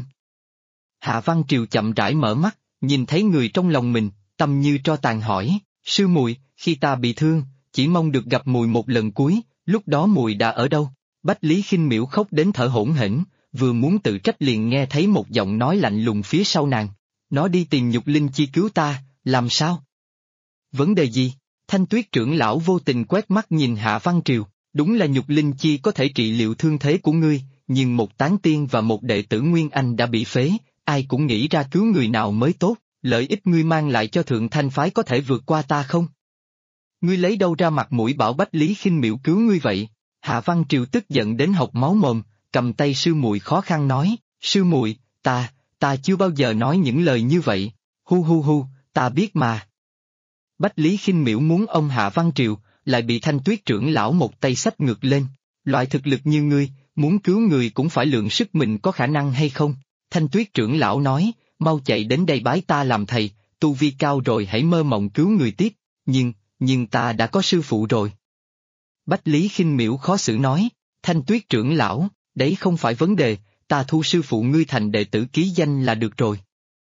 [SPEAKER 1] Hạ Văn Triều chậm rãi mở mắt, nhìn thấy người trong lòng mình, tâm như tro tàn hỏi, sư muội, khi ta bị thương, chỉ mong được gặp muội một lần cuối, lúc đó muội đã ở đâu? Bách Lý Khinh Miễu khóc đến thở hổn hển, vừa muốn tự trách liền nghe thấy một giọng nói lạnh lùng phía sau nàng. Nó đi tìm Nhục Linh Chi cứu ta, làm sao? Vấn đề gì? Thanh Tuyết trưởng lão vô tình quét mắt nhìn Hạ Văn Triều, đúng là Nhục Linh Chi có thể trị liệu thương thế của ngươi, nhưng một tán tiên và một đệ tử Nguyên Anh đã bị phế, ai cũng nghĩ ra cứu người nào mới tốt, lợi ích ngươi mang lại cho Thượng Thanh Phái có thể vượt qua ta không? Ngươi lấy đâu ra mặt mũi bảo Bách Lý Khinh Miễu cứu ngươi vậy? Hạ Văn Triều tức giận đến hộc máu mồm, cầm tay sư muội khó khăn nói, sư muội, ta chưa bao giờ nói những lời như vậy, hu, ta biết mà. Bách Lý Khinh Miễu muốn ông Hạ Văn Triều, lại bị Thanh Tuyết trưởng lão một tay xách ngược lên, loại thực lực như ngươi, muốn cứu người cũng phải lượng sức mình có khả năng hay không. Thanh Tuyết trưởng lão nói, mau chạy đến đây bái ta làm thầy, tu vi cao rồi hãy mơ mộng cứu người tiếp, nhưng ta đã có sư phụ rồi. Bách Lý Khinh Miễu khó xử nói, Thanh Tuyết trưởng lão, đấy không phải vấn đề, ta thu sư phụ ngươi thành đệ tử ký danh là được rồi.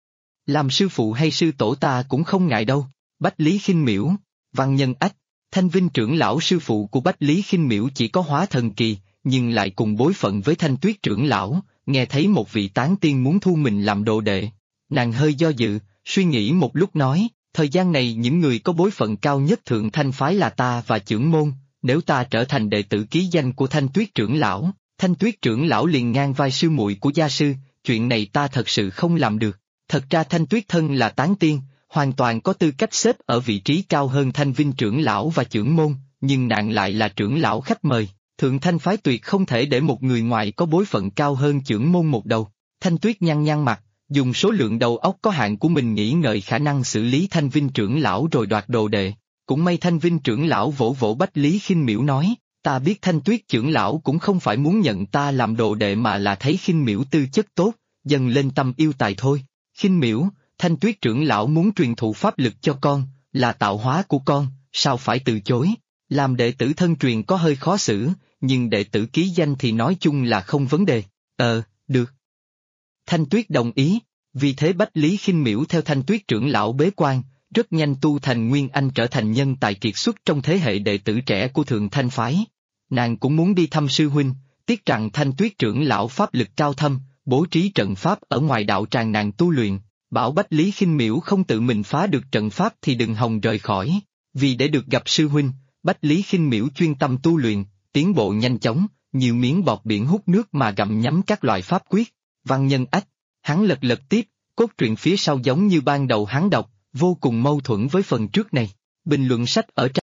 [SPEAKER 1] Làm sư phụ hay sư tổ ta cũng không ngại đâu. Bách Lý Khinh Miễu, Văn Nhân Ách, Thanh Vinh trưởng lão sư phụ của Bách Lý Khinh Miễu chỉ có hóa thần kỳ, nhưng lại cùng bối phận với Thanh Tuyết trưởng lão, nghe thấy một vị tán tiên muốn thu mình làm đồ đệ. Nàng hơi do dự, suy nghĩ một lúc nói, thời gian này những người có bối phận cao nhất Thượng Thanh Phái là ta và trưởng môn, nếu ta trở thành đệ tử ký danh của Thanh Tuyết trưởng lão, Thanh Tuyết trưởng lão liền ngang vai sư muội của gia sư, chuyện này ta thật sự không làm được. Thật ra Thanh Tuyết thân là tán tiên, hoàn toàn có tư cách xếp ở vị trí cao hơn Thanh Vinh trưởng lão và trưởng môn, nhưng nàng lại là trưởng lão khách mời. Thượng Thanh Phái tuyệt không thể để một người ngoài có bối phận cao hơn trưởng môn một đầu. Thanh Tuyết nhăn mặt, dùng số lượng đầu óc có hạn của mình nghĩ ngợi khả năng xử lý Thanh Vinh trưởng lão rồi đoạt đồ đệ. Cũng may Thanh Vinh trưởng lão vỗ vỗ Bách Lý Khinh Miễu nói, ta biết Thanh Tuyết trưởng lão cũng không phải muốn nhận ta làm đồ đệ mà là thấy Khinh Miễu tư chất tốt, dần lên tâm yêu tài thôi. Khinh Miễu, Thanh Tuyết trưởng lão muốn truyền thụ pháp lực cho con, là tạo hóa của con, sao phải từ chối? Làm đệ tử thân truyền có hơi khó xử, nhưng đệ tử ký danh thì nói chung là không vấn đề. Được. Thanh Tuyết đồng ý, vì thế Bách Lý Khinh Miễu theo Thanh Tuyết trưởng lão bế quan, rất nhanh tu thành Nguyên Anh trở thành nhân tài kiệt xuất trong thế hệ đệ tử trẻ của Thượng Thanh Phái. Nàng cũng muốn đi thăm sư huynh, tiếc rằng Thanh Tuyết trưởng lão pháp lực cao thâm, bố trí trận pháp ở ngoài đạo tràng nàng tu luyện, bảo Bách Lý Khinh Miễu không tự mình phá được trận pháp thì đừng hòng rời khỏi. Vì để được gặp sư huynh, Bách Lý Khinh Miễu chuyên tâm tu luyện, tiến bộ nhanh chóng, nhiều miếng bọt biển hút nước mà gặm nhấm các loại pháp quyết. Văn Nhân Ách, hắn lật tiếp, cốt truyện phía sau giống như ban đầu hắn đọc, vô cùng mâu thuẫn với phần trước này. Bình luận sách ở trang.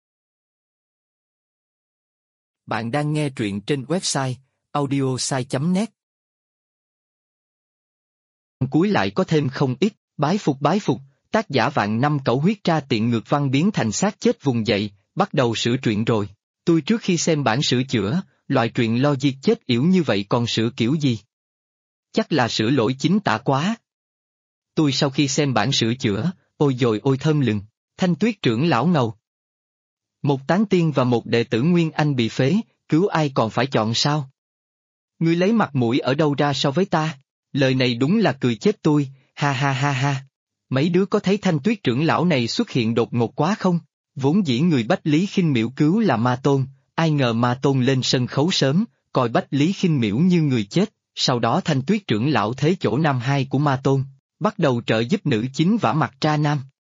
[SPEAKER 1] Bạn đang nghe truyện trên website audiosai.net. Cuối lại có thêm không ít, bái phục, tác giả Vạn Năm Cẩu Huyết tra tiện ngược văn biến thành xác chết vùng dậy, bắt đầu sửa truyện rồi. Tôi trước khi xem bản sửa chữa, loại truyện logic chết yểu như vậy còn sửa kiểu gì? Chắc là sửa lỗi chính tả quá. Tôi sau khi xem bản sửa chữa, ôi dồi ôi thơm lừng, Thanh Tuyết trưởng lão ngầu. Một tán tiên và một đệ tử Nguyên Anh bị phế, cứu ai còn phải chọn sao? Ngươi lấy mặt mũi ở đâu ra so với ta? Lời này đúng là cười chết tôi, ha. Mấy đứa có thấy Thanh Tuyết trưởng lão này xuất hiện đột ngột quá không? Vốn dĩ người Bách Lý Khinh Miễu cứu là Ma Tôn, ai ngờ Ma Tôn lên sân khấu sớm, coi Bách Lý Khinh Miễu như người chết, sau đó Thanh Tuyết trưởng lão thế chỗ nam hai của Ma Tôn, bắt đầu trợ giúp nữ chính vả mặt tra nam.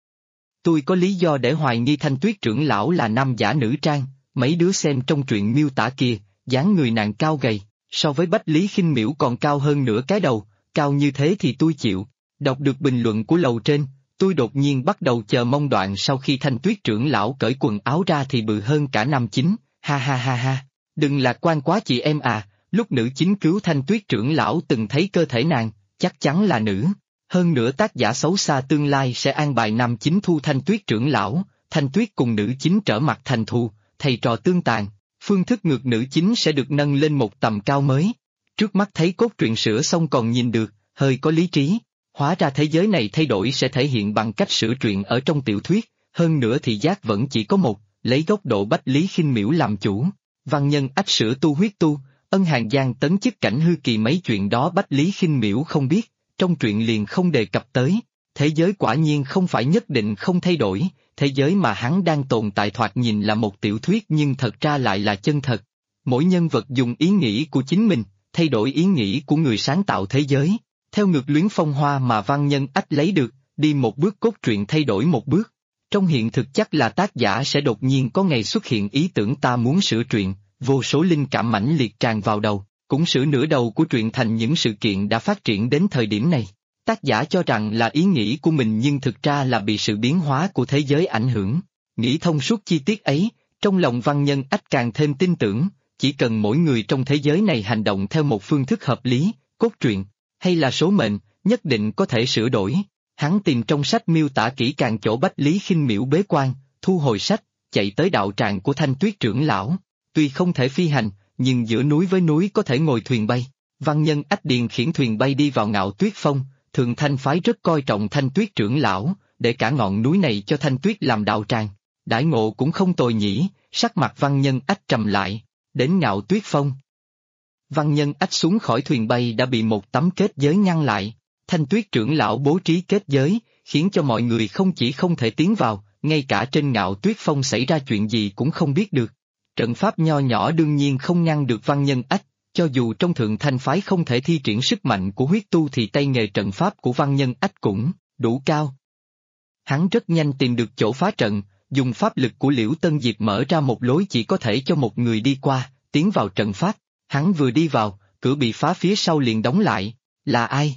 [SPEAKER 1] Tôi có lý do để hoài nghi Thanh Tuyết trưởng lão là nam giả nữ trang, mấy đứa xem trong truyện miêu tả kia, dáng người nàng cao gầy, so với Bách Lý Khinh Miễu còn cao hơn nửa cái đầu, cao như thế thì tôi chịu. Đọc được bình luận của lầu trên, tôi đột nhiên bắt đầu chờ mong đoạn sau khi Thanh Tuyết trưởng lão cởi quần áo ra thì bự hơn cả nam chính, ha ha ha ha. Đừng lạc quan quá chị em à, lúc nữ chính cứu Thanh Tuyết trưởng lão từng thấy cơ thể nàng, chắc chắn là nữ. Hơn nữa tác giả xấu xa tương lai sẽ an bài nam chính thu Thanh Tuyết trưởng lão, Thanh Tuyết cùng nữ chính trở mặt thành thù, thầy trò tương tàn, phương thức ngược nữ chính sẽ được nâng lên một tầm cao mới. Trước mắt thấy cốt truyện sửa xong còn nhìn được, hơi có lý trí. Hóa ra thế giới này thay đổi sẽ thể hiện bằng cách sửa truyện ở trong tiểu thuyết, hơn nữa thị giác vẫn chỉ có một, lấy góc độ Bách Lý Khinh Miễu làm chủ. Văn nhân ách sửa tu huyết tu, ân hàng giang tấn chức cảnh hư kỳ mấy chuyện đó Bách Lý Khinh Miễu không biết, trong truyện liền không đề cập tới. Thế giới quả nhiên không phải nhất định không thay đổi, thế giới mà hắn đang tồn tại thoạt nhìn là một tiểu thuyết nhưng thật ra lại là chân thật. Mỗi nhân vật dùng ý nghĩ của chính mình, thay đổi ý nghĩ của người sáng tạo thế giới. Theo ngược luyến phong hoa mà văn nhân ách lấy được, đi một bước cốt truyện thay đổi một bước. Trong hiện thực chắc là tác giả sẽ đột nhiên có ngày xuất hiện ý tưởng ta muốn sửa truyện, vô số linh cảm mãnh liệt tràn vào đầu, cũng sửa nửa đầu của truyện thành những sự kiện đã phát triển đến thời điểm này. Tác giả cho rằng là ý nghĩ của mình nhưng thực ra là bị sự biến hóa của thế giới ảnh hưởng. Nghĩ thông suốt chi tiết ấy, trong lòng văn nhân ách càng thêm tin tưởng, chỉ cần mỗi người trong thế giới này hành động theo một phương thức hợp lý, cốt truyện hay là số mệnh, nhất định có thể sửa đổi. Hắn tìm trong sách miêu tả kỹ càng chỗ Bách Lý Khinh Miễu bế quan, thu hồi sách, chạy tới đạo tràng của Thanh Tuyết trưởng lão. Tuy không thể phi hành, nhưng giữa núi với núi có thể ngồi thuyền bay. Văn nhân ách điền khiển thuyền bay đi vào Ngạo Tuyết Phong, Thượng Thanh phái rất coi trọng Thanh Tuyết trưởng lão, để cả ngọn núi này cho Thanh Tuyết làm đạo tràng. Đãi ngộ cũng không tồi nhỉ, sắc mặt văn nhân ách trầm lại, đến Ngạo Tuyết Phong. Văn nhân ách xuống khỏi thuyền bay đã bị một tấm kết giới ngăn lại. Thanh Tuyết trưởng lão bố trí kết giới, khiến cho mọi người không chỉ không thể tiến vào, ngay cả trên Ngạo Tuyết Phong xảy ra chuyện gì cũng không biết được. Trận pháp nho nhỏ đương nhiên không ngăn được văn nhân ách, cho dù trong Thượng Thanh phái không thể thi triển sức mạnh của huyết tu thì tay nghề trận pháp của văn nhân ách cũng đủ cao. Hắn rất nhanh tìm được chỗ phá trận, dùng pháp lực của Liễu Tân Diệp mở ra một lối chỉ có thể cho một người đi qua, tiến vào trận pháp. Hắn vừa đi vào, cửa bị phá phía sau liền đóng lại. Là ai?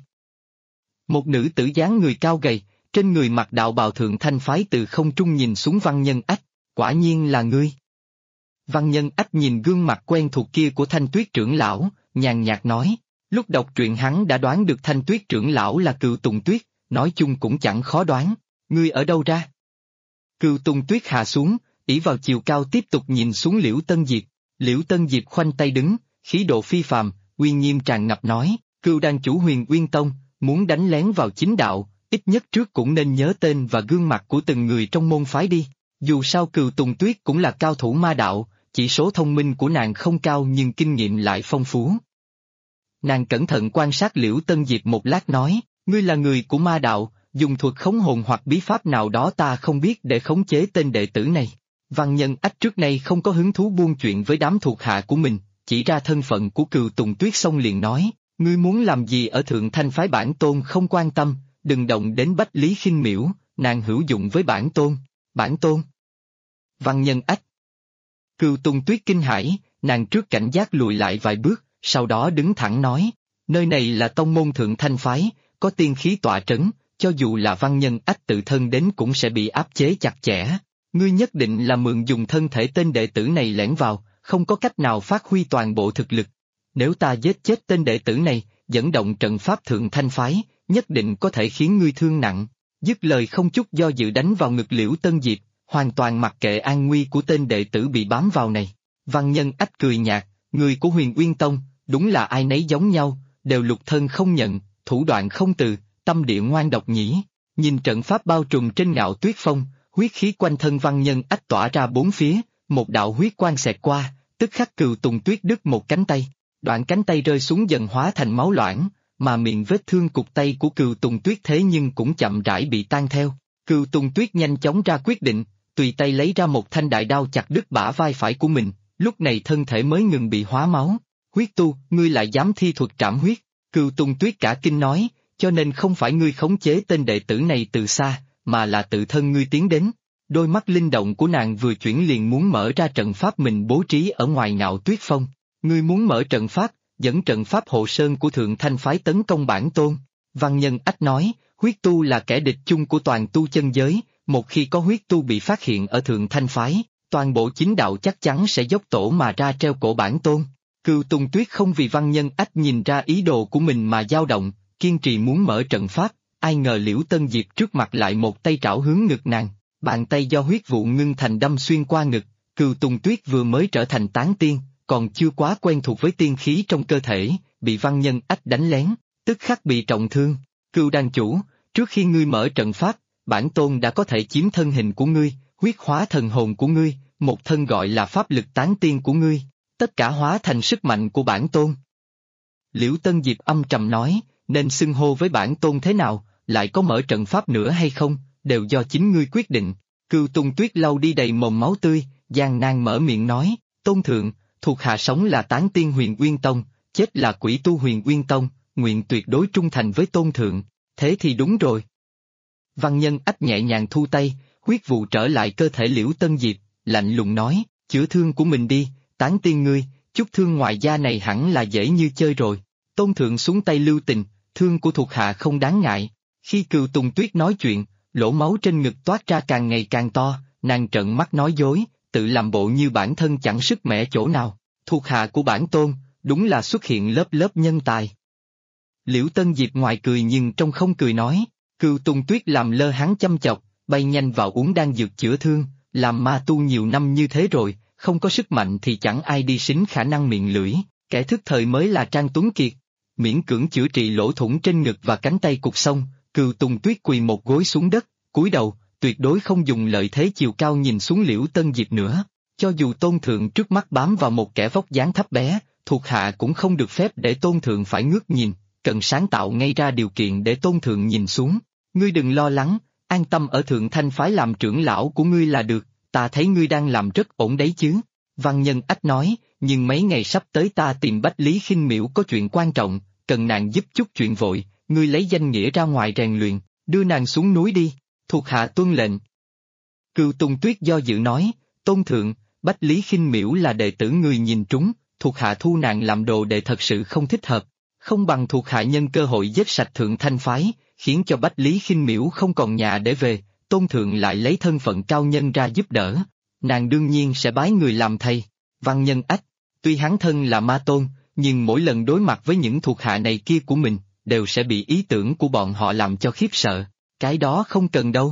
[SPEAKER 1] Một nữ tử dáng người cao gầy, trên người mặc đạo bào Thượng Thanh phái từ không trung nhìn xuống văn nhân ách, quả nhiên là ngươi. Văn nhân ách nhìn gương mặt quen thuộc kia của Thanh Tuyết trưởng lão, nhàn nhạt nói, lúc đọc truyện hắn đã đoán được Thanh Tuyết trưởng lão là Cừu Tùng Tuyết, nói chung cũng chẳng khó đoán, ngươi ở đâu ra? Cừu Tùng Tuyết hạ xuống, ỷ vào chiều cao tiếp tục nhìn xuống Liễu Tân Diệp, Liễu Tân Diệp khoanh tay đứng, khí độ phi phàm, uy nghiêm tràn ngập nói, Cừu đan chủ Huyền Uyên Tông, muốn đánh lén vào chính đạo, ít nhất trước cũng nên nhớ tên và gương mặt của từng người trong môn phái đi, dù sao Cừu Tùng Tuyết cũng là cao thủ ma đạo, chỉ số thông minh của nàng không cao nhưng kinh nghiệm lại phong phú. Nàng cẩn thận quan sát Liễu Tân Diệp một lát nói, ngươi là người của ma đạo, dùng thuật khống hồn hoặc bí pháp nào đó ta không biết để khống chế tên đệ tử này. Văn nhân ách trước nay không có hứng thú buôn chuyện với đám thuộc hạ của mình, chỉ ra thân phận của Cừu Tùng Tuyết xong liền nói, ngươi muốn làm gì ở Thượng Thanh phái bản tôn không quan tâm, đừng động đến Bách Lý Khinh Miễu, nàng hữu dụng với bản tôn. Bản tôn? Văn nhân ách. Cừu Tùng Tuyết kinh hãi, nàng trước cảnh giác lùi lại vài bước, sau đó đứng thẳng nói, nơi này là tông môn Thượng Thanh phái, có tiên khí tọa trấn, cho dù là văn nhân ách tự thân đến cũng sẽ bị áp chế chặt chẽ. Ngươi nhất định là mượn dùng thân thể tên đệ tử này lẻn vào, không có cách nào phát huy toàn bộ thực lực. Nếu ta giết chết tên đệ tử này, dẫn động trận pháp Thượng Thanh phái, nhất định có thể khiến ngươi thương nặng. Dứt lời không chút do dự đánh vào ngực Liễu Tân Diệp, hoàn toàn mặc kệ an nguy của tên đệ tử bị bám vào này. Văn nhân ách cười nhạt, người của Huyền Uyên Tông, đúng là ai nấy giống nhau, đều lục thân không nhận, thủ đoạn không từ, tâm địa ngoan độc nhỉ. Nhìn trận pháp bao trùm trên Ngạo Tuyết Phong, huyết khí quanh thân văn nhân ách tỏa ra bốn phía, một đạo huyết quang xẹt qua, tức khắc Cừu Tùng Tuyết đứt một cánh tay, đoạn cánh tay rơi xuống dần hóa thành máu loãng, mà miệng vết thương cụt tay của Cừu Tùng Tuyết thế nhưng cũng chậm rãi bị tan theo. Cừu Tùng Tuyết nhanh chóng ra quyết định, tùy tay lấy ra một thanh đại đao chặt đứt bả vai phải của mình, lúc này thân thể mới ngừng bị hóa máu. Huyết tu, ngươi lại dám thi thuật trảm huyết? Cừu Tùng Tuyết cả kinh nói, cho nên không phải ngươi khống chế tên đệ tử này từ xa, mà là tự thân ngươi tiến đến. Đôi mắt linh động của nàng vừa chuyển liền muốn mở ra trận pháp mình bố trí ở ngoài Ngạo Tuyết Phong. Ngươi muốn mở trận pháp, dẫn trận pháp hộ sơn của Thượng Thanh phái tấn công bản tôn. Văn Nhân Ách nói, huyết tu là kẻ địch chung của toàn tu chân giới, một khi có huyết tu bị phát hiện ở Thượng Thanh phái, toàn bộ chính đạo chắc chắn sẽ dốc tổ mà ra treo cổ bản tôn. Cừu Tùng Tuyết không vì Văn Nhân Ách nhìn ra ý đồ của mình mà dao động, kiên trì muốn mở trận pháp, ai ngờ Liễu Tân Diệp trước mặt lại một tay trảo hướng ngực nàng, bàn tay do huyết vụ ngưng thành đâm xuyên qua ngực. Cừu Tùng Tuyết vừa mới trở thành tán tiên, còn chưa quá quen thuộc với tiên khí trong cơ thể, bị Văn Nhân Ách đánh lén, tức khắc bị trọng thương. Cừu đàn chủ, trước khi ngươi mở trận pháp, bản tôn đã có thể chiếm thân hình của ngươi, huyết hóa thần hồn của ngươi, một thân gọi là pháp lực tán tiên của ngươi, tất cả hóa thành sức mạnh của bản tôn. Liễu Tân Diệp âm trầm nói, nên xưng hô với bản tôn thế nào, lại có mở trận pháp nữa hay không, đều do chính ngươi quyết định. Cừu Tùng Tuyết lau đi đầy mồm máu tươi, gian nan mở miệng nói, tôn thượng, thuộc hạ sống là tán tiên Huyền Uyên Tông, chết là quỷ tu Huyền Uyên Tông, nguyện tuyệt đối trung thành với tôn thượng, thế thì đúng rồi. Văn Nhân Ách nhẹ nhàng thu tay, huyết vụ trở lại cơ thể Liễu Tân Diệp, lạnh lùng nói, chữa thương của mình đi, tán tiên ngươi, chút thương ngoài da này hẳn là dễ như chơi rồi. Tôn thượng xuống tay lưu tình, thương của thuộc hạ không đáng ngại. Khi Cừu Tùng Tuyết nói chuyện, lỗ máu trên ngực toát ra càng ngày càng to, nàng trợn mắt nói dối, tự làm bộ như bản thân chẳng sức mẻ chỗ nào. Thuộc hạ của bản tôn, đúng là xuất hiện lớp lớp nhân tài. Liễu Tân Diệp ngoài cười nhưng trong không cười nói, Cừu Tùng Tuyết làm lơ hắn chăm chọc, bay nhanh vào uống đan dược chữa thương, làm ma tu nhiều năm như thế rồi, không có sức mạnh thì chẳng ai đi xính khả năng miệng lưỡi, kẻ thức thời mới là Trang Tuấn Kiệt. Miễn cưỡng chữa trị lỗ thủng trên ngực và cánh tay cụt xong, Cừu Tùng Tuyết quỳ một gối xuống đất, cúi đầu, tuyệt đối không dùng lợi thế chiều cao nhìn xuống Liễu Tân Diệp nữa. Cho dù tôn thượng trước mắt bám vào một kẻ vóc dáng thấp bé, thuộc hạ cũng không được phép để tôn thượng phải ngước nhìn, cần sáng tạo ngay ra điều kiện để tôn thượng nhìn xuống. Ngươi đừng lo lắng, an tâm ở Thượng Thanh phái làm trưởng lão của ngươi là được, ta thấy ngươi đang làm rất ổn đấy chứ. Văn Nhân Ách nói, nhưng mấy ngày sắp tới ta tìm Bách Lý Khinh Miễu có chuyện quan trọng, cần nàng giúp chút chuyện vội, ngươi lấy danh nghĩa ra ngoài rèn luyện, đưa nàng xuống núi đi, thuộc hạ tuân lệnh. Cừu Tùng Tuyết do dự nói, tôn thượng, Bách Lý Khinh Miễu là đệ tử người nhìn trúng, thuộc hạ thu nàng làm đồ đệ thật sự không thích hợp, không bằng thuộc hạ nhân cơ hội giết sạch Thượng Thanh phái, khiến cho Bách Lý Khinh Miễu không còn nhà để về, tôn thượng lại lấy thân phận cao nhân ra giúp đỡ, nàng đương nhiên sẽ bái người làm thầy. Văn Nhân Ách, tuy hắn thân là ma tôn, nhưng mỗi lần đối mặt với những thuộc hạ này kia của mình, đều sẽ bị ý tưởng của bọn họ làm cho khiếp sợ, cái đó không cần đâu.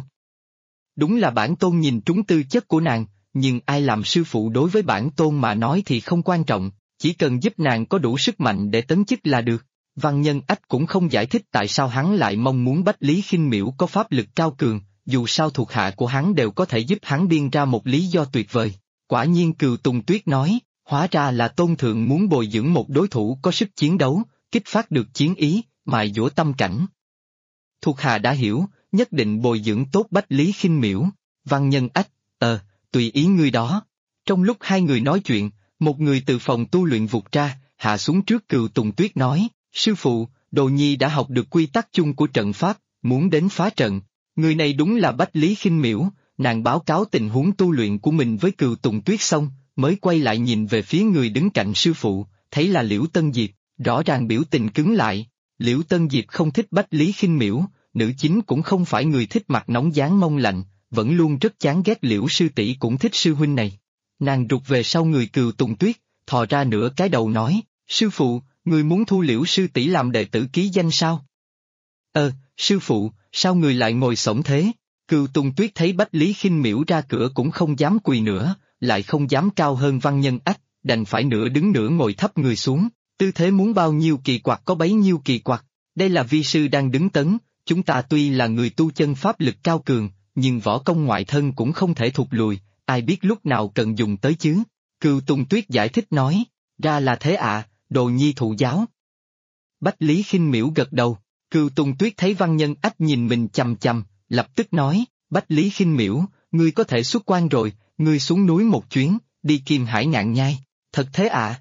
[SPEAKER 1] Đúng là bản tôn nhìn trúng tư chất của nàng, nhưng ai làm sư phụ đối với bản tôn mà nói thì không quan trọng, chỉ cần giúp nàng có đủ sức mạnh để tấn chức là được. Văn Nhân Ách cũng không giải thích tại sao hắn lại mong muốn Bách Lý Khinh Miễu có pháp lực cao cường, dù sao thuộc hạ của hắn đều có thể giúp hắn biên ra một lý do tuyệt vời. Quả nhiên Cừu Tùng Tuyết nói, hóa ra là tôn thượng muốn bồi dưỡng một đối thủ có sức chiến đấu, kích phát được chiến ý, mài dũa tâm cảnh. Thuộc hạ đã hiểu, nhất định bồi dưỡng tốt Bách Lý Khinh Miễu. Văn Nhân Ách, tùy ý ngươi đó. Trong lúc hai người nói chuyện, một người từ phòng tu luyện vụt ra, hạ xuống trước Cừu Tùng Tuyết nói, sư phụ, Đồ Nhi đã học được quy tắc chung của trận pháp, muốn đến phá trận. Người này đúng là Bách Lý Khinh Miễu, nàng báo cáo tình huống tu luyện của mình với Cừu Tùng Tuyết xong, mới quay lại nhìn về phía người đứng cạnh sư phụ, thấy là Liễu Tân Diệp, rõ ràng biểu tình cứng lại. Liễu Tân Diệp không thích Bách Lý Khinh Miễu, nữ chính cũng không phải người thích mặt nóng dáng mông lạnh, vẫn luôn rất chán ghét Liễu sư tỷ cũng thích sư huynh này. Nàng rụt về sau người Cừu Tùng Tuyết, thò ra nửa cái đầu nói, sư phụ, người muốn thu Liễu sư tỷ làm đệ tử ký danh sao? Sư phụ, sao người lại ngồi xổm thế? Cừu Tùng Tuyết thấy Bách Lý Khinh Miễu ra cửa cũng không dám quỳ nữa, lại không dám cao hơn Văn Nhân Ách, đành phải nửa đứng nửa ngồi thấp người xuống, tư thế muốn bao nhiêu kỳ quặc có bấy nhiêu kỳ quặc. Đây là vi sư đang đứng tấn, chúng ta tuy là người tu chân pháp lực cao cường, nhưng võ công ngoại thân cũng không thể thụt lùi, ai biết lúc nào cần dùng tới chứ. Cừu Tùng Tuyết giải thích nói, ra là thế ạ, Đồ Nhi thụ giáo. Bách Lý Khinh Miễu gật đầu. Cừu Tùng Tuyết thấy Văn Nhân Ách nhìn mình chằm chằm, lập tức nói, Bách Lý Khinh Miễu, ngươi có thể xuất quan rồi, ngươi xuống núi một chuyến, đi Kim Hải Ngạn Nhai. Thật thế ạ?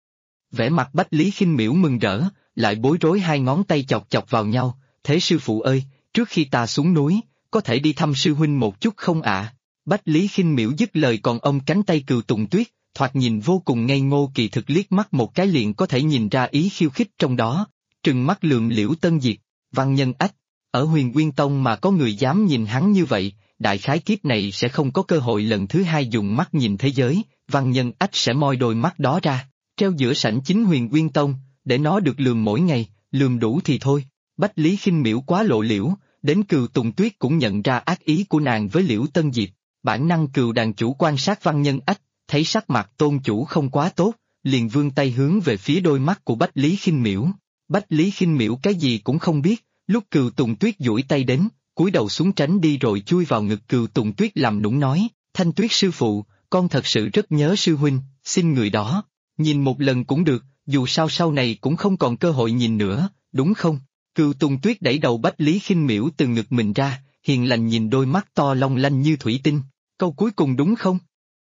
[SPEAKER 1] Vẻ mặt Bách Lý Khinh Miễu mừng rỡ, lại bối rối hai ngón tay chọc chọc vào nhau, thế sư phụ ơi, trước khi ta xuống núi, có thể đi thăm sư huynh một chút không ạ? Bách Lý Khinh Miễu dứt lời còn ôm cánh tay Cừu Tùng Tuyết, thoạt nhìn vô cùng ngây ngô, kỳ thực liếc mắt một cái liền có thể nhìn ra ý khiêu khích trong đó, trừng mắt lườm Liễu Tân Diệp. Văn Nhân Ách, ở Huyền Nguyên Tông mà có người dám nhìn hắn như vậy, đại khái kiếp này sẽ không có cơ hội lần thứ hai dùng mắt nhìn thế giới. Văn Nhân Ách sẽ moi đôi mắt đó ra, treo giữa sảnh chính Huyền Nguyên Tông, để nó được lườm mỗi ngày, lườm đủ thì thôi. Bách Lý Khinh Miễu quá lộ liễu, đến Cừu Tùng Tuyết cũng nhận ra ác ý của nàng với Liễu Tân Diệp. Bản năng Cừu đàn chủ quan sát Văn Nhân Ách, thấy sắc mặt tôn chủ không quá tốt, liền vươn tay hướng về phía đôi mắt của Bách Lý Khinh Miễu. Bách Lý Khinh Miễu cái gì cũng không biết, lúc Cừu Tùng Tuyết duỗi tay đến, cúi đầu xuống tránh đi rồi chui vào ngực Cừu Tùng Tuyết làm nũng nói, Thanh Tuyết sư phụ, con thật sự rất nhớ sư huynh, xin người đó, nhìn một lần cũng được, dù sao sau này cũng không còn cơ hội nhìn nữa, đúng không? Cừu Tùng Tuyết đẩy đầu Bách Lý Khinh Miễu từ ngực mình ra, hiền lành nhìn đôi mắt to long lanh như thủy tinh, câu cuối cùng đúng không?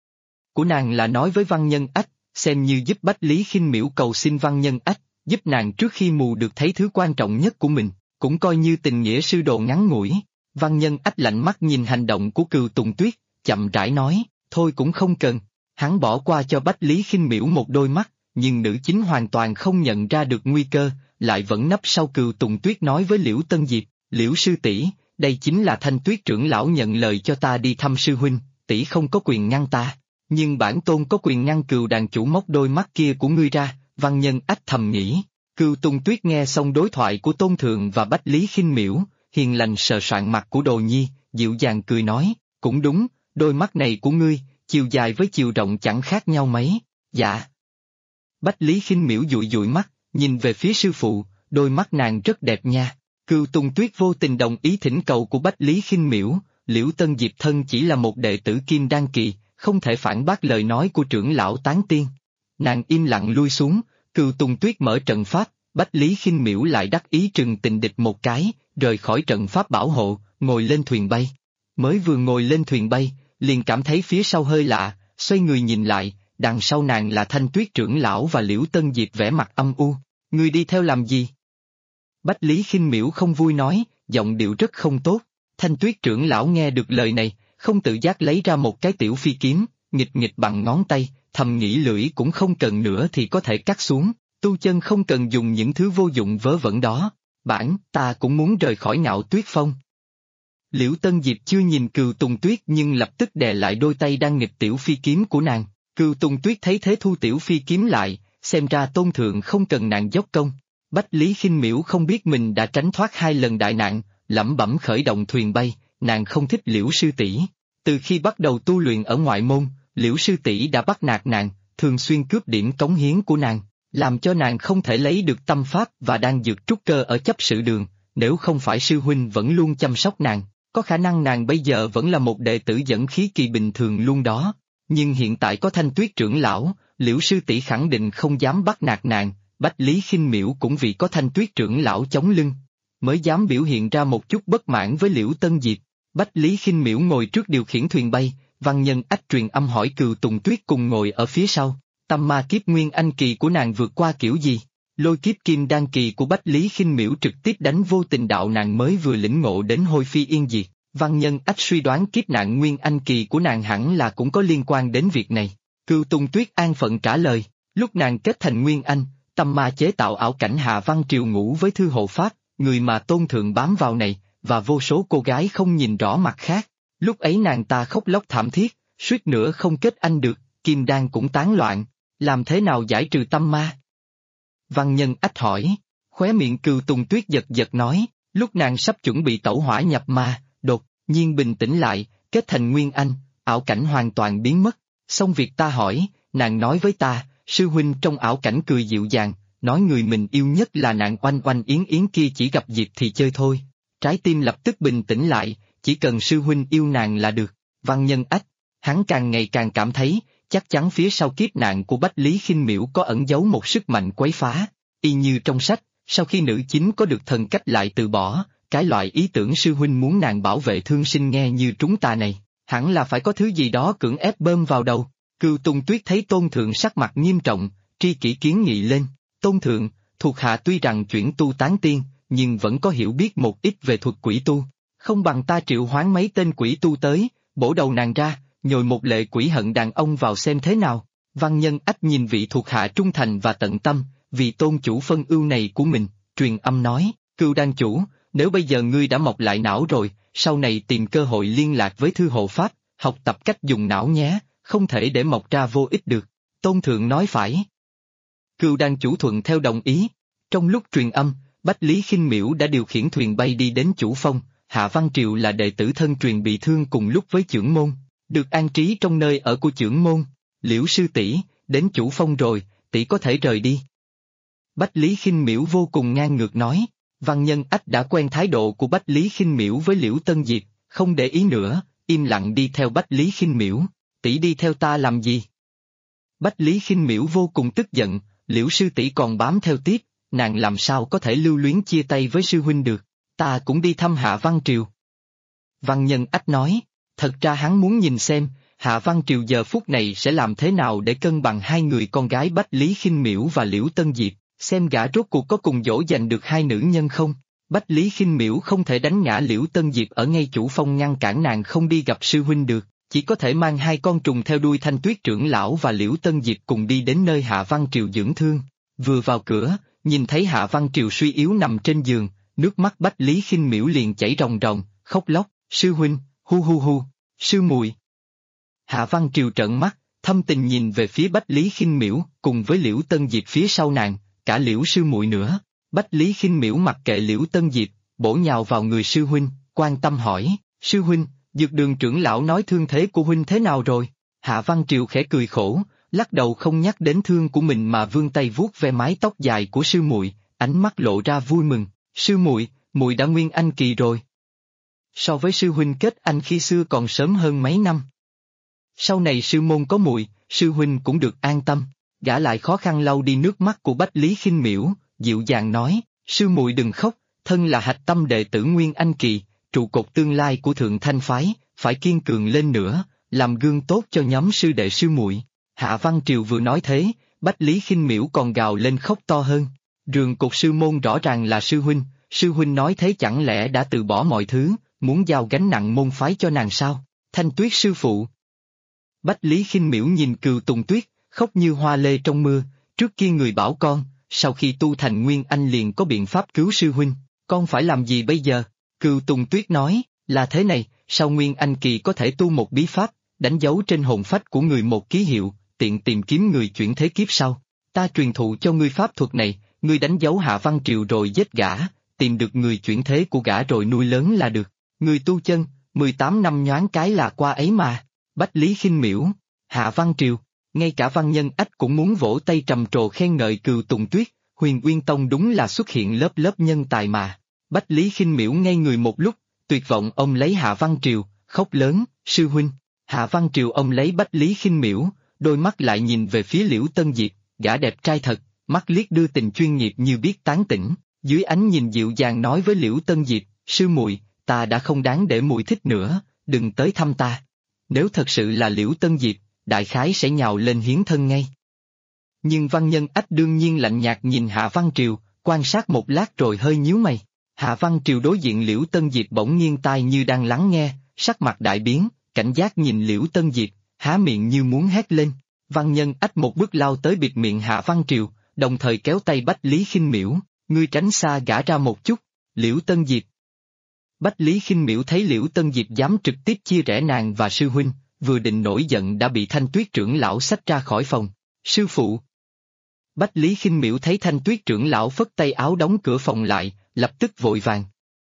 [SPEAKER 1] Của nàng là nói với Văn Nhân Ách, xem như giúp Bách Lý Khinh Miễu cầu xin Văn Nhân Ách, giúp nàng trước khi mù được thấy thứ quan trọng nhất của mình, cũng coi như tình nghĩa sư đồ ngắn ngủi. Văn Nhân Ách lạnh mắt nhìn hành động của Cừu Tùng Tuyết, chậm rãi nói, thôi cũng không cần. Hắn bỏ qua cho Bách Lý Khinh Miễu một đôi mắt, nhưng nữ chính hoàn toàn không nhận ra được nguy cơ, lại vẫn nấp sau Cừu Tùng Tuyết nói với Liễu Tân Diệp, Liễu sư tỷ, đây chính là Thanh Tuyết trưởng lão nhận lời cho ta đi thăm sư huynh, tỷ không có quyền ngăn ta, nhưng bản tôn có quyền ngăn Cừu đàn chủ móc đôi mắt kia của ngươi ra. Văn Nhân Ách thầm nghĩ. Cừu Tùng Tuyết nghe xong đối thoại của Tôn Thượng và Bách Lý Khinh Miễu, hiền lành sờ soạng mặt của Đồ Nhi, dịu dàng cười nói, cũng đúng, đôi mắt này của ngươi, chiều dài với chiều rộng chẳng khác nhau mấy, dạ. Bách Lý Khinh Miễu dụi dụi mắt, nhìn về phía sư phụ, đôi mắt nàng rất đẹp nha. Cừu Tùng Tuyết vô tình đồng ý thỉnh cầu của Bách Lý Khinh Miễu, Liễu Tân Diệp thân chỉ là một đệ tử Kim Đan Kỳ, không thể phản bác lời nói của trưởng lão Tán Tiên. Nàng im lặng lui xuống, Cừu Tùng Tuyết mở trận pháp, Bách Lý Khinh Miễu lại đắc ý trừng tình địch một cái, rời khỏi trận pháp bảo hộ, ngồi lên thuyền bay. Mới vừa ngồi lên thuyền bay, liền cảm thấy phía sau hơi lạ, xoay người nhìn lại, đằng sau nàng là Thanh Tuyết trưởng lão và Liễu Tân Diệp vẻ mặt âm u. Ngươi đi theo làm gì? Bách Lý Khinh Miễu không vui nói, giọng điệu rất không tốt. Thanh Tuyết trưởng lão nghe được lời này, không tự giác lấy ra một cái tiểu phi kiếm, nghịch nghịch bằng ngón tay, thầm nghĩ lưỡi cũng không cần nữa thì có thể cắt xuống, tu chân không cần dùng những thứ vô dụng vớ vẩn đó. Ta cũng muốn rời khỏi Ngạo Tuyết Phong. Liễu Tân Diệp chưa nhìn Cừu Tùng Tuyết nhưng lập tức đè lại đôi tay đang nghịch tiểu phi kiếm của nàng. Cừu Tùng Tuyết thấy thế thu tiểu phi kiếm lại, xem ra Tôn Thượng không cần nàng dốc công. Bách Lý Khinh Miễu không biết mình đã tránh thoát 2 lần đại nạn, lẩm bẩm khởi động thuyền bay, nàng không thích Liễu sư tỷ. Từ khi bắt đầu tu luyện ở ngoại môn, Liễu sư tỷ đã bắt nạt nàng, thường xuyên cướp điểm cống hiến của nàng, làm cho nàng không thể lấy được tâm pháp và đan dược trúc cơ ở chấp sự đường. Nếu không phải sư huynh vẫn luôn chăm sóc nàng, có khả năng nàng bây giờ vẫn là một đệ tử dẫn khí kỳ bình thường luôn đó. Nhưng hiện tại có Thanh Tuyết trưởng lão, Liễu sư tỷ khẳng định không dám bắt nạt nàng. Bách Lý Khinh Miễu cũng vì có Thanh Tuyết trưởng lão chống lưng, mới dám biểu hiện ra một chút bất mãn với Liễu Tân Diệp. Bách Lý Khinh Miễu ngồi trước điều khiển thuyền bay, Văn Nhân Ách truyền âm hỏi Cừu Tùng Tuyết cùng ngồi ở phía sau, tâm ma kiếp Nguyên Anh kỳ của nàng vượt qua kiểu gì? Lôi kiếp Kim Đan kỳ của Bách Lý Khinh Miễu trực tiếp đánh vô tình đạo nàng mới vừa lĩnh ngộ đến hôi phi yên diệt. Văn Nhân Ách suy đoán kiếp nạn Nguyên Anh kỳ của nàng hẳn là cũng có liên quan đến việc này. Cừu Tùng Tuyết an phận trả lời, lúc nàng kết thành Nguyên Anh, tâm ma chế tạo ảo cảnh Hạ Văn Triều ngủ với Thư Hộ Pháp, người mà Tôn Thượng bám vào này, và vô số cô gái không nhìn rõ mặt khác. Lúc ấy nàng ta khóc lóc thảm thiết, suýt nữa không kết anh được, Kim Đan cũng tán loạn, làm thế nào giải trừ tâm ma? Văn Nhân Ách hỏi, khóe miệng Cừu Tùng Tuyết giật giật nói, lúc nàng sắp chuẩn bị tẩu hỏa nhập ma, đột nhiên bình tĩnh lại, kết thành Nguyên Anh, ảo cảnh hoàn toàn biến mất. Xong việc ta hỏi, nàng nói với ta, sư huynh trong ảo cảnh cười dịu dàng, nói người mình yêu nhất là nàng Oanh Oanh Yến Yến kia chỉ gặp dịp thì chơi thôi. Trái tim lập tức bình tĩnh lại, chỉ cần sư huynh yêu nàng là được. Văn Nhân Ách, hắn càng ngày càng cảm thấy, chắc chắn phía sau kiếp nạn của Bách Lý Khinh Miễu có ẩn giấu một sức mạnh quấy phá, y như trong sách, sau khi nữ chính có được thần cách lại từ bỏ, cái loại ý tưởng sư huynh muốn nàng bảo vệ thương sinh nghe như chúng ta này, hẳn là phải có thứ gì đó cưỡng ép bơm vào đầu. Cừu Tùng Tuyết thấy Tôn Thượng sắc mặt nghiêm trọng, tri kỷ kiến nghị lên, Tôn Thượng, thuộc hạ tuy rằng chuyển tu tán tiên, nhưng vẫn có hiểu biết một ít về thuật quỷ tu, không bằng ta triệu hoán mấy tên quỷ tu tới, bổ đầu nàng ra, nhồi một lệ quỷ hận đàn ông vào xem thế nào. Văn Nhân Ách nhìn vị thuộc hạ trung thành và tận tâm, vì tôn chủ phân ưu này của mình, truyền âm nói, Cừu đan chủ, nếu bây giờ ngươi đã mọc lại não rồi, sau này tìm cơ hội liên lạc với thư hộ pháp, học tập cách dùng não nhé, không thể để mọc ra vô ích được. Tôn Thượng nói phải. Cừu đan chủ thuận theo đồng ý. Trong lúc truyền âm, Bách Lý Khinh Miễu đã điều khiển thuyền bay đi đến Chủ Phong. Hạ Văn Triều là đệ tử thân truyền bị thương cùng lúc với chưởng môn, được an trí trong nơi ở của chưởng môn. Liễu sư tỷ, đến Chủ Phong rồi, tỷ có thể rời đi. Bách Lý Khinh Miễu vô cùng ngang ngược nói. Văn Nhân Ách đã quen thái độ của Bách Lý Khinh Miễu với Liễu Tân Diệp, không để ý nữa, im lặng đi theo Bách Lý Khinh Miễu. Tỷ đi theo ta làm gì? Bách Lý Khinh Miễu vô cùng tức giận, Liễu sư tỷ còn bám theo tiếp, nàng làm sao có thể lưu luyến chia tay với sư huynh được, ta cũng đi thăm Hạ Văn Triều. Văn Nhân Ách nói, thật ra hắn muốn nhìn xem, Hạ Văn Triều giờ phút này sẽ làm thế nào để cân bằng hai người con gái Bách Lý Khinh Miễu và Liễu Tân Diệp, xem gã rốt cuộc có cùng dỗ dành được hai nữ nhân không. Bách Lý Khinh Miễu không thể đánh ngã Liễu Tân Diệp ở ngay Chủ Phong ngăn cản nàng không đi gặp sư huynh được, chỉ có thể mang hai con trùng theo đuôi Thanh Tuyết trưởng lão và Liễu Tân Diệp cùng đi đến nơi Hạ Văn Triều dưỡng thương. Vừa vào cửa, nhìn thấy Hạ Văn Triều suy yếu nằm trên giường, nước mắt Bách Lý Khinh Miễu liền chảy ròng ròng, khóc lóc, sư huynh, hu hu hu, sư muội. Hạ Văn Triều trợn mắt, thâm tình nhìn về phía Bách Lý Khinh Miễu, cùng với Liễu Tân Diệp phía sau nàng, cả Liễu sư muội nữa. Bách Lý Khinh Miễu mặc kệ Liễu Tân Diệp, bổ nhào vào người sư huynh, quan tâm hỏi, sư huynh, Dược Đường trưởng lão nói thương thế của huynh thế nào rồi? Hạ Văn Triều khẽ cười khổ, lắc đầu không nhắc đến thương của mình mà vươn tay vuốt ve mái tóc dài của sư muội, ánh mắt lộ ra vui mừng, sư muội, muội đã nguyên anh kỳ rồi. So với sư huynh kết anh khi xưa còn sớm hơn mấy năm. Sau này sư môn có muội, sư huynh cũng được an tâm. Gã lại khó khăn lau đi nước mắt của Bách Lý Khinh Miễu, dịu dàng nói, sư muội đừng khóc, thân là hạch tâm đệ tử Nguyên Anh Kỳ, trụ cột tương lai của Thượng Thanh Phái, phải kiên cường lên nữa, làm gương tốt cho nhóm sư đệ sư muội. Hạ Văn Triều vừa nói thế, Bách Lý Khinh Miễu còn gào lên khóc to hơn. Rường cột sư môn rõ ràng là sư huynh nói thế chẳng lẽ đã từ bỏ mọi thứ, muốn giao gánh nặng môn phái cho nàng sao? Thanh Tuyết sư phụ. Bách Lý Khinh Miễu nhìn Cừu Tùng Tuyết, khóc như hoa lê trong mưa, trước kia người bảo con, sau khi tu thành Nguyên Anh liền có biện pháp cứu sư huynh, con phải làm gì bây giờ? Cừu Tùng Tuyết nói, là thế này, sau Nguyên Anh Kỳ có thể tu một bí pháp, đánh dấu trên hồn phách của người một ký hiệu, tiện tìm kiếm người chuyển thế kiếp sau. Ta truyền thụ cho ngươi pháp thuật này, ngươi đánh dấu Hạ Văn Triều rồi giết gã, tìm được người chuyển thế của gã rồi nuôi lớn là được. Người tu chân, 18 năm nhoáng cái là qua ấy mà. Bách Lý Khinh Miễu, Hạ Văn Triều, ngay cả Văn Nhân Ách cũng muốn vỗ tay trầm trồ khen ngợi Cừu Tùng Tuyết, Huyền Uyên Tông đúng là xuất hiện lớp lớp nhân tài mà. Bách Lý Khinh Miễu ngây người một lúc, tuyệt vọng ôm lấy Hạ Văn Triều, khóc lớn, sư huynh. Hạ Văn Triều ôm lấy Bách Lý Khinh Miễu, đôi mắt lại nhìn về phía Liễu Tân Diệp, gã đẹp trai thật, mắt liếc đưa tình chuyên nghiệp như biết tán tỉnh, dưới ánh nhìn dịu dàng nói với Liễu Tân Diệp, sư muội, ta đã không đáng để muội thích nữa, đừng tới thăm ta. Nếu thật sự là Liễu Tân Diệp, đại khái sẽ nhào lên hiến thân ngay. Nhưng Văn Nhân Ách đương nhiên lạnh nhạt nhìn Hạ Văn Triều, quan sát một lát rồi hơi nhíu mày. Hạ Văn Triều đối diện Liễu Tân Diệp bỗng nghiêng tai như đang lắng nghe, sắc mặt đại biến, cảnh giác nhìn Liễu Tân Diệp, há miệng như muốn hét lên. Văn Nhân Ách một bước lao tới bịt miệng Hạ Văn Triều, đồng thời kéo tay Bách Lý Khinh Miễu, ngươi tránh xa gã ra một chút, Liễu Tân Diệp. Bách Lý Khinh Miễu thấy Liễu Tân Diệp dám trực tiếp chia rẽ nàng và sư huynh, vừa định nổi giận đã bị Thanh Tuyết trưởng lão xách ra khỏi phòng. Sư phụ. Bách Lý Khinh Miễu thấy Thanh Tuyết trưởng lão phất tay áo đóng cửa phòng lại, lập tức vội vàng.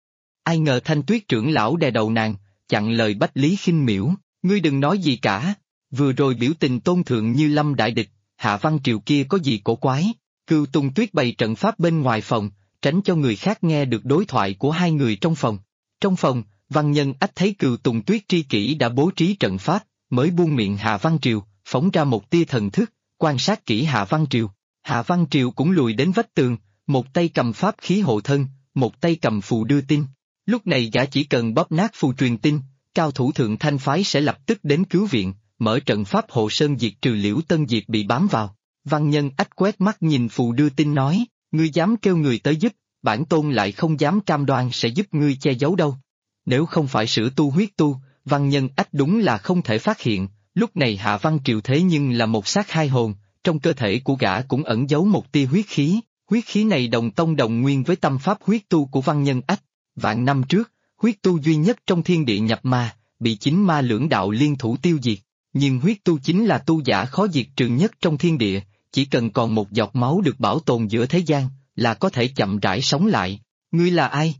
[SPEAKER 1] Ai ngờ Thanh Tuyết trưởng lão đè đầu nàng, chặn lời Bách Lý Khinh Miễu, ngươi đừng nói gì cả, vừa rồi biểu tình tôn thượng như lâm đại địch, Hạ Văn Triều kia có gì cổ quái. Cừu Tùng Tuyết bày trận pháp bên ngoài phòng, tránh cho người khác nghe được đối thoại của hai người trong phòng. Trong phòng, Văn Nhân Ách thấy Cừu Tùng Tuyết tri kỷ đã bố trí trận pháp, mới buông miệng Hạ Văn Triều, phóng ra một tia thần thức, quan sát kỹ Hạ Văn Triều. Hạ Văn Triều cũng lùi đến vách tường, một tay cầm pháp khí hộ thân, một tay cầm phù đưa tin. Lúc này gã chỉ cần bóp nát phù truyền tin, cao thủ Thượng Thanh phái sẽ lập tức đến cứu viện, mở trận pháp hộ sơn diệt trừ Liễu Tân Diệp bị bám vào. Văn Nhân Ách quét mắt nhìn phù đưa tin nói, ngươi dám kêu người tới giúp, bản tôn lại không dám cam đoan sẽ giúp ngươi che giấu đâu. Nếu không phải sửa tu huyết tu, Văn Nhân Ách đúng là không thể phát hiện, lúc này Hạ Văn Triều thế nhưng là một xác hai hồn, trong cơ thể của gã cũng ẩn giấu một tia huyết khí này đồng tông đồng nguyên với tâm pháp huyết tu của Văn Nhân Ách. Vạn năm trước, huyết tu duy nhất trong thiên địa nhập ma, bị chính ma lưỡng đạo liên thủ tiêu diệt, nhưng huyết tu chính là tu giả khó diệt trừ nhất trong thiên địa, chỉ cần còn một giọt máu được bảo tồn giữa thế gian, là có thể chậm rãi sống lại. Ngươi là ai?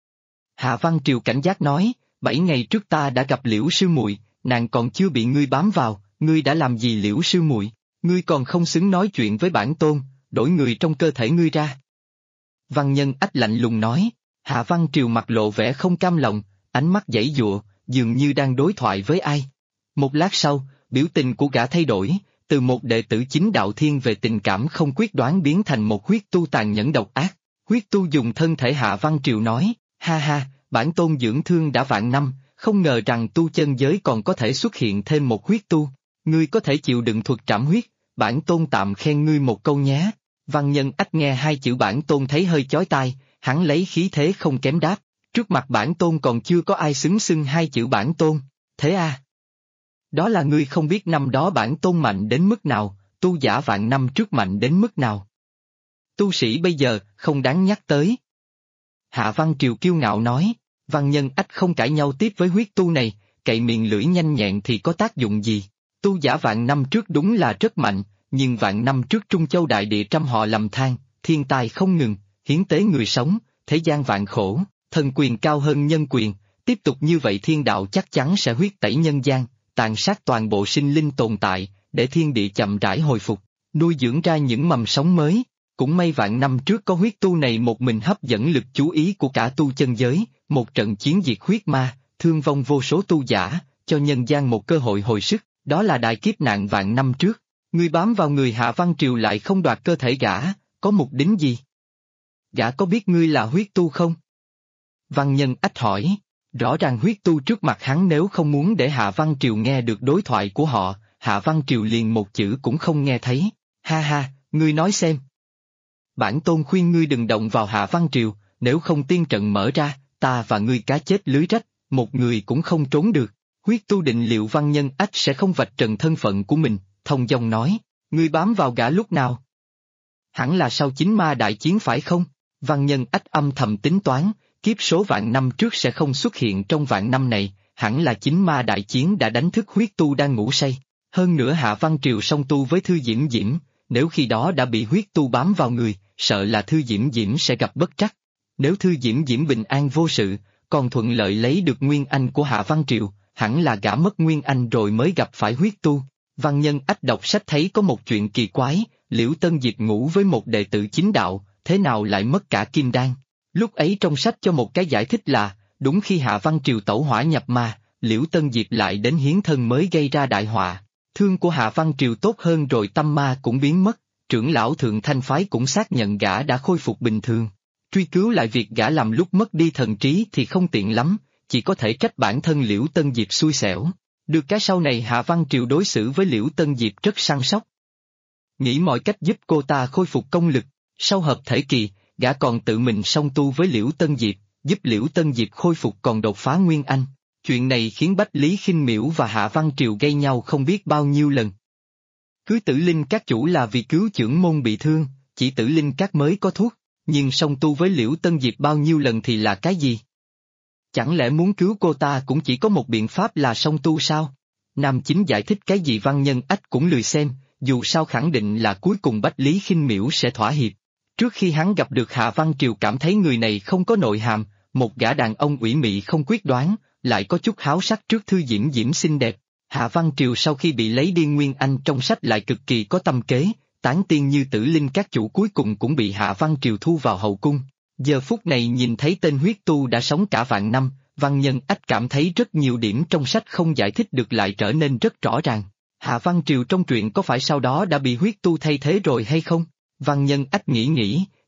[SPEAKER 1] Hạ Văn Triều cảnh giác nói, 7 ngày trước ta đã gặp Liễu sư muội, nàng còn chưa bị ngươi bám vào, ngươi đã làm gì Liễu sư muội? Ngươi còn không xứng nói chuyện với bản tôn, đổi người trong cơ thể ngươi ra. Văn Nhân Ách lạnh lùng nói. Hạ Văn Triều mặt lộ vẻ không cam lòng, ánh mắt giãy giụa, dường như đang đối thoại với ai. Một lát sau, biểu tình của gã thay đổi, từ một đệ tử chính đạo thiên về tình cảm không quyết đoán biến thành một huyết tu tàn nhẫn độc ác. Huyết tu dùng thân thể Hạ Văn Triều nói, ha ha, bản tôn dưỡng thương đã vạn năm, không ngờ rằng tu chân giới còn có thể xuất hiện thêm một huyết tu. Ngươi có thể chịu đựng thuật trảm huyết, bản tôn tạm khen ngươi một câu nhé. Văn Nhân Ách nghe hai chữ bản tôn thấy hơi chói tai. Hắn lấy khí thế không kém đáp, trước mặt bản tôn còn chưa có ai xứng xưng hai chữ bản tôn, thế à? Đó là ngươi không biết năm đó bản tôn mạnh đến mức nào, tu giả vạn năm trước mạnh đến mức nào. Tu sĩ bây giờ, không đáng nhắc tới. Hạ Văn Triều kiêu ngạo nói, Văn Nhân Ách không cãi nhau tiếp với huyết tu này, cậy miệng lưỡi nhanh nhẹn thì có tác dụng gì, tu giả vạn năm trước đúng là rất mạnh, nhưng vạn năm trước Trung Châu đại địa trăm họ lầm than, thiên tai không ngừng. Hiến tế người sống, thế gian vạn khổ, thần quyền cao hơn nhân quyền, tiếp tục như vậy thiên đạo chắc chắn sẽ huyết tẩy nhân gian, tàn sát toàn bộ sinh linh tồn tại, để thiên địa chậm rãi hồi phục, nuôi dưỡng ra những mầm sống mới. Cũng may vạn năm trước có huyết tu này một mình hấp dẫn lực chú ý của cả tu chân giới, một trận chiến diệt huyết ma, thương vong vô số tu giả, cho nhân gian một cơ hội hồi sức, đó là đại kiếp nạn vạn năm trước. Ngươi bám vào người Hạ Văn Triều lại không đoạt cơ thể gã, có mục đích gì? Gã có biết ngươi là huyết tu không? Văn Nhân Ách hỏi, rõ ràng huyết tu trước mặt hắn nếu không muốn để Hạ Văn Triều nghe được đối thoại của họ, Hạ Văn Triều liền một chữ cũng không nghe thấy, ha ha, ngươi nói xem. Bản tôn khuyên ngươi đừng động vào Hạ Văn Triều, nếu không tiên trận mở ra, ta và ngươi cá chết lưới rách, một người cũng không trốn được. Huyết tu định liệu Văn Nhân Ách sẽ không vạch trần thân phận của mình, thông dong nói, ngươi bám vào gã lúc nào? Hẳn là sau chính ma đại chiến phải không? Văn Nhân Ách âm thầm tính toán, kiếp số vạn năm trước sẽ không xuất hiện trong vạn năm này, hẳn là chính ma đại chiến đã đánh thức huyết tu đang ngủ say. Hơn nữa Hạ Văn Triều song tu với Thư Diễm Diễm, nếu khi đó đã bị huyết tu bám vào người, sợ là Thư Diễm Diễm sẽ gặp bất trắc. Nếu Thư Diễm Diễm bình an vô sự, còn thuận lợi lấy được nguyên anh của Hạ Văn Triều, hẳn là gã mất nguyên anh rồi mới gặp phải huyết tu. Văn Nhân Ách đọc sách thấy có một chuyện kỳ quái, Liễu Tân Diệp ngủ với một đệ tử chính đạo, thế nào lại mất cả kim đan? Lúc ấy trong sách cho một cái giải thích là, đúng khi Hạ Văn Triều tẩu hỏa nhập ma, Liễu Tân Diệp lại đến hiến thân mới gây ra đại họa. Thương của Hạ Văn Triều tốt hơn rồi tâm ma cũng biến mất, trưởng lão Thượng Thanh phái cũng xác nhận gã đã khôi phục bình thường. Truy cứu lại việc gã làm lúc mất đi thần trí thì không tiện lắm, chỉ có thể trách bản thân Liễu Tân Diệp xui xẻo. Được cái sau này Hạ Văn Triều đối xử với Liễu Tân Diệp rất săn sóc. Nghĩ mọi cách giúp cô ta khôi phục công lực, sau hợp thể kỳ, gã còn tự mình song tu với Liễu Tân Diệp, giúp Liễu Tân Diệp khôi phục còn đột phá Nguyên Anh. Chuyện này khiến Bách Lý Khinh Miễu và Hạ Văn Triều gây nhau không biết bao nhiêu lần. Cưới Tử Linh các chủ là vì cứu chưởng môn bị thương, chỉ Tử Linh các mới có thuốc, nhưng song tu với Liễu Tân Diệp bao nhiêu lần thì là cái gì? Chẳng lẽ muốn cứu cô ta cũng chỉ có một biện pháp là song tu sao? Nam Chính giải thích cái gì Văn Nhân Ách cũng lười xem, dù sao khẳng định là cuối cùng Bách Lý Khinh Miễu sẽ thỏa hiệp. Trước khi hắn gặp được Hạ Văn Triều cảm thấy người này không có nội hàm, một gã đàn ông ủy mị không quyết đoán, lại có chút háo sắc trước Thư Diễm Diễm xinh đẹp. Hạ Văn Triều sau khi bị lấy đi Nguyên Anh trong sách lại cực kỳ có tâm kế, tán tiên như Tử Linh các chủ cuối cùng cũng bị Hạ Văn Triều thu vào hậu cung. Giờ phút này nhìn thấy tên huyết tu đã sống cả vạn năm, Văn Nhân Ách cảm thấy rất nhiều điểm trong sách không giải thích được lại trở nên rất rõ ràng. Hạ Văn Triều trong truyện có phải sau đó đã bị huyết tu thay thế rồi hay không? Văn Nhân Ách nghĩ,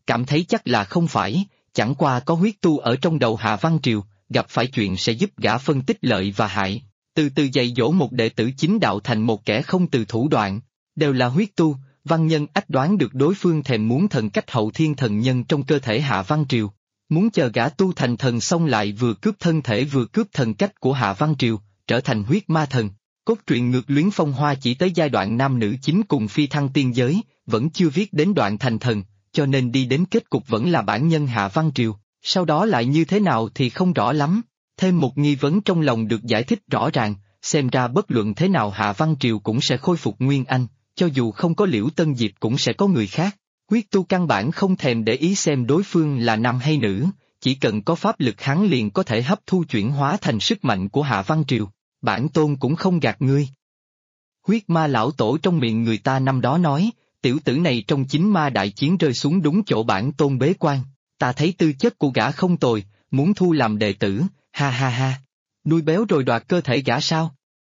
[SPEAKER 1] cảm thấy chắc là không phải, chẳng qua có huyết tu ở trong đầu Hạ Văn Triều, gặp phải chuyện sẽ giúp gã phân tích lợi và hại, từ từ dạy dỗ một đệ tử chính đạo thành một kẻ không từ thủ đoạn, đều là huyết tu. Văn Nhân Ách đoán được đối phương thèm muốn thần cách hậu thiên thần nhân trong cơ thể Hạ Văn Triều, muốn chờ gã tu thành thần xong lại vừa cướp thân thể vừa cướp thần cách của Hạ Văn Triều, trở thành huyết ma thần. Cốt truyện Ngược Luyến Phong Hoa chỉ tới giai đoạn nam nữ chính cùng phi thăng tiên giới, vẫn chưa viết đến đoạn thành thần, cho nên đi đến kết cục vẫn là bản nhân Hạ Văn Triều, sau đó lại như thế nào thì không rõ lắm. Thêm một nghi vấn trong lòng được giải thích rõ ràng, xem ra bất luận thế nào Hạ Văn Triều cũng sẽ khôi phục nguyên anh, cho dù không có Liễu Tân Diệp cũng sẽ có người khác. Huyết tu căn bản không thèm để ý xem đối phương là nam hay nữ, chỉ cần có pháp lực hắn liền có thể hấp thu chuyển hóa thành sức mạnh của Hạ Văn Triều. Bản tôn cũng không gạt ngươi. Huyết ma lão tổ trong miệng người ta năm đó nói, tiểu tử này trong chính ma đại chiến rơi xuống đúng chỗ bản tôn bế quan, ta thấy tư chất của gã không tồi, muốn thu làm đệ tử, ha ha ha. Nuôi béo rồi đoạt cơ thể gã sao?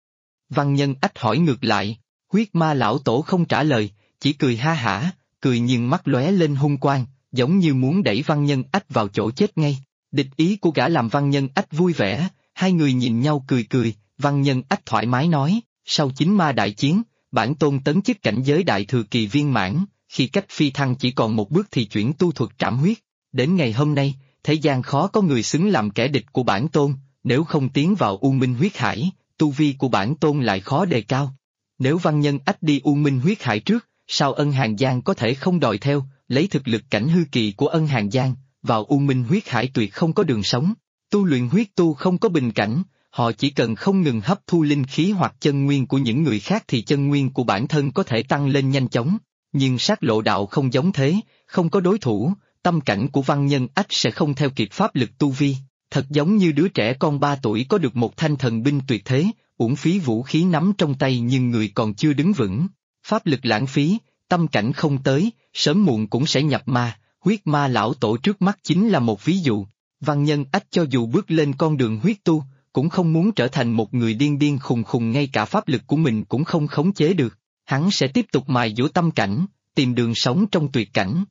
[SPEAKER 1] Văn Nhân Ách hỏi ngược lại, huyết ma lão tổ không trả lời, chỉ cười ha hả, cười nhưng mắt lóe lên hung quang, giống như muốn đẩy Văn Nhân Ách vào chỗ chết ngay. Địch ý của gã làm Văn Nhân Ách vui vẻ, hai người nhìn nhau cười cười. Văn Nhân Ách thoải mái nói, sau chính ma đại chiến, bản tôn tấn chức cảnh giới đại thừa kỳ viên mãn, khi cách phi thăng chỉ còn một bước thì chuyển tu thuật trảm huyết. Đến ngày hôm nay, thế gian khó có người xứng làm kẻ địch của bản tôn, nếu không tiến vào U Minh huyết hải, tu vi của bản tôn lại khó đề cao. Nếu Văn Nhân Ách đi U Minh huyết hải trước, sao Ân Hàn Giang có thể không đòi theo, lấy thực lực cảnh hư kỳ của Ân Hàn Giang, vào U Minh huyết hải tuyệt không có đường sống. Tu luyện huyết tu không có bình cảnh. Họ chỉ cần không ngừng hấp thu linh khí hoặc chân nguyên của những người khác thì chân nguyên của bản thân có thể tăng lên nhanh chóng, nhưng sát lộ đạo không giống thế, không có đối thủ, tâm cảnh của Văn Nhân Ách sẽ không theo kịp pháp lực tu vi, thật giống như đứa trẻ con 3 tuổi có được một thanh thần binh tuyệt thế, uổng phí vũ khí nắm trong tay nhưng người còn chưa đứng vững, pháp lực lãng phí, tâm cảnh không tới, sớm muộn cũng sẽ nhập ma, huyết ma lão tổ trước mắt chính là một ví dụ. Văn Nhân Ách cho dù bước lên con đường huyết tu, cũng không muốn trở thành một người điên điên khùng khùng, ngay cả pháp lực của mình cũng không khống chế được, hắn sẽ tiếp tục mài dũa tâm cảnh, tìm đường sống trong tuyệt cảnh.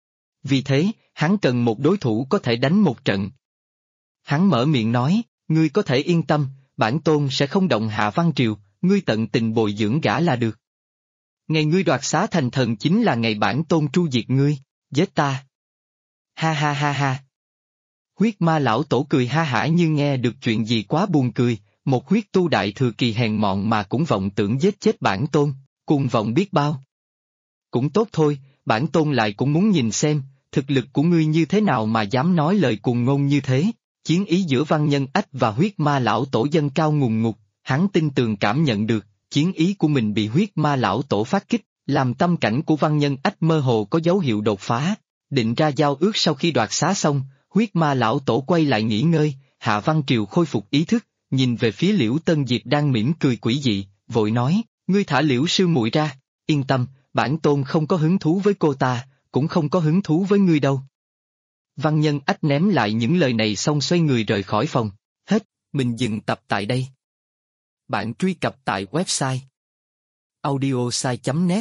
[SPEAKER 1] Vì thế, hắn cần một đối thủ có thể đánh một trận. Hắn mở miệng nói, ngươi có thể yên tâm, bản tôn sẽ không động Hạ Văn Triều, ngươi tận tình bồi dưỡng gã là được. Ngày ngươi đoạt xá thành thần chính là ngày bản tôn tru diệt ngươi, giết ta. Ha ha ha ha. Huyết ma lão tổ cười ha hả như nghe được chuyện gì quá buồn cười, một huyết tu đại thừa kỳ hèn mọn mà cũng vọng tưởng giết chết bản tôn, cuồng vọng biết bao. Cũng tốt thôi, bản tôn lại cũng muốn nhìn xem, thực lực của ngươi như thế nào mà dám nói lời cuồng ngôn như thế. Chiến ý giữa Văn Nhân Ách và huyết ma lão tổ dâng cao ngùn ngụt, hắn tin tường cảm nhận được, chiến ý của mình bị huyết ma lão tổ phát kích, làm tâm cảnh của Văn Nhân Ách mơ hồ có dấu hiệu đột phá, định ra giao ước sau khi đoạt xá xong. Huyết ma lão tổ quay lại nghỉ ngơi, Hạ Văn Triều khôi phục ý thức, nhìn về phía Liễu Tân Diệp đang mỉm cười quỷ dị, vội nói, ngươi thả Liễu sư muội ra, yên tâm, bản tôn không có hứng thú với cô ta, cũng không có hứng thú với ngươi đâu. Văn Nhân Ách ném lại những lời này xong xoay người rời khỏi phòng, hết, mình dừng tập tại đây. Bạn truy cập tại website audiosai.net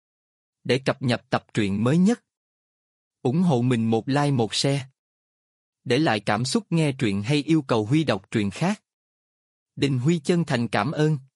[SPEAKER 1] để cập nhật tập truyện mới nhất. Ủng hộ mình một like một share. Để lại cảm xúc nghe truyện hay yêu cầu Huy đọc truyện khác. Đình Huy chân thành cảm ơn.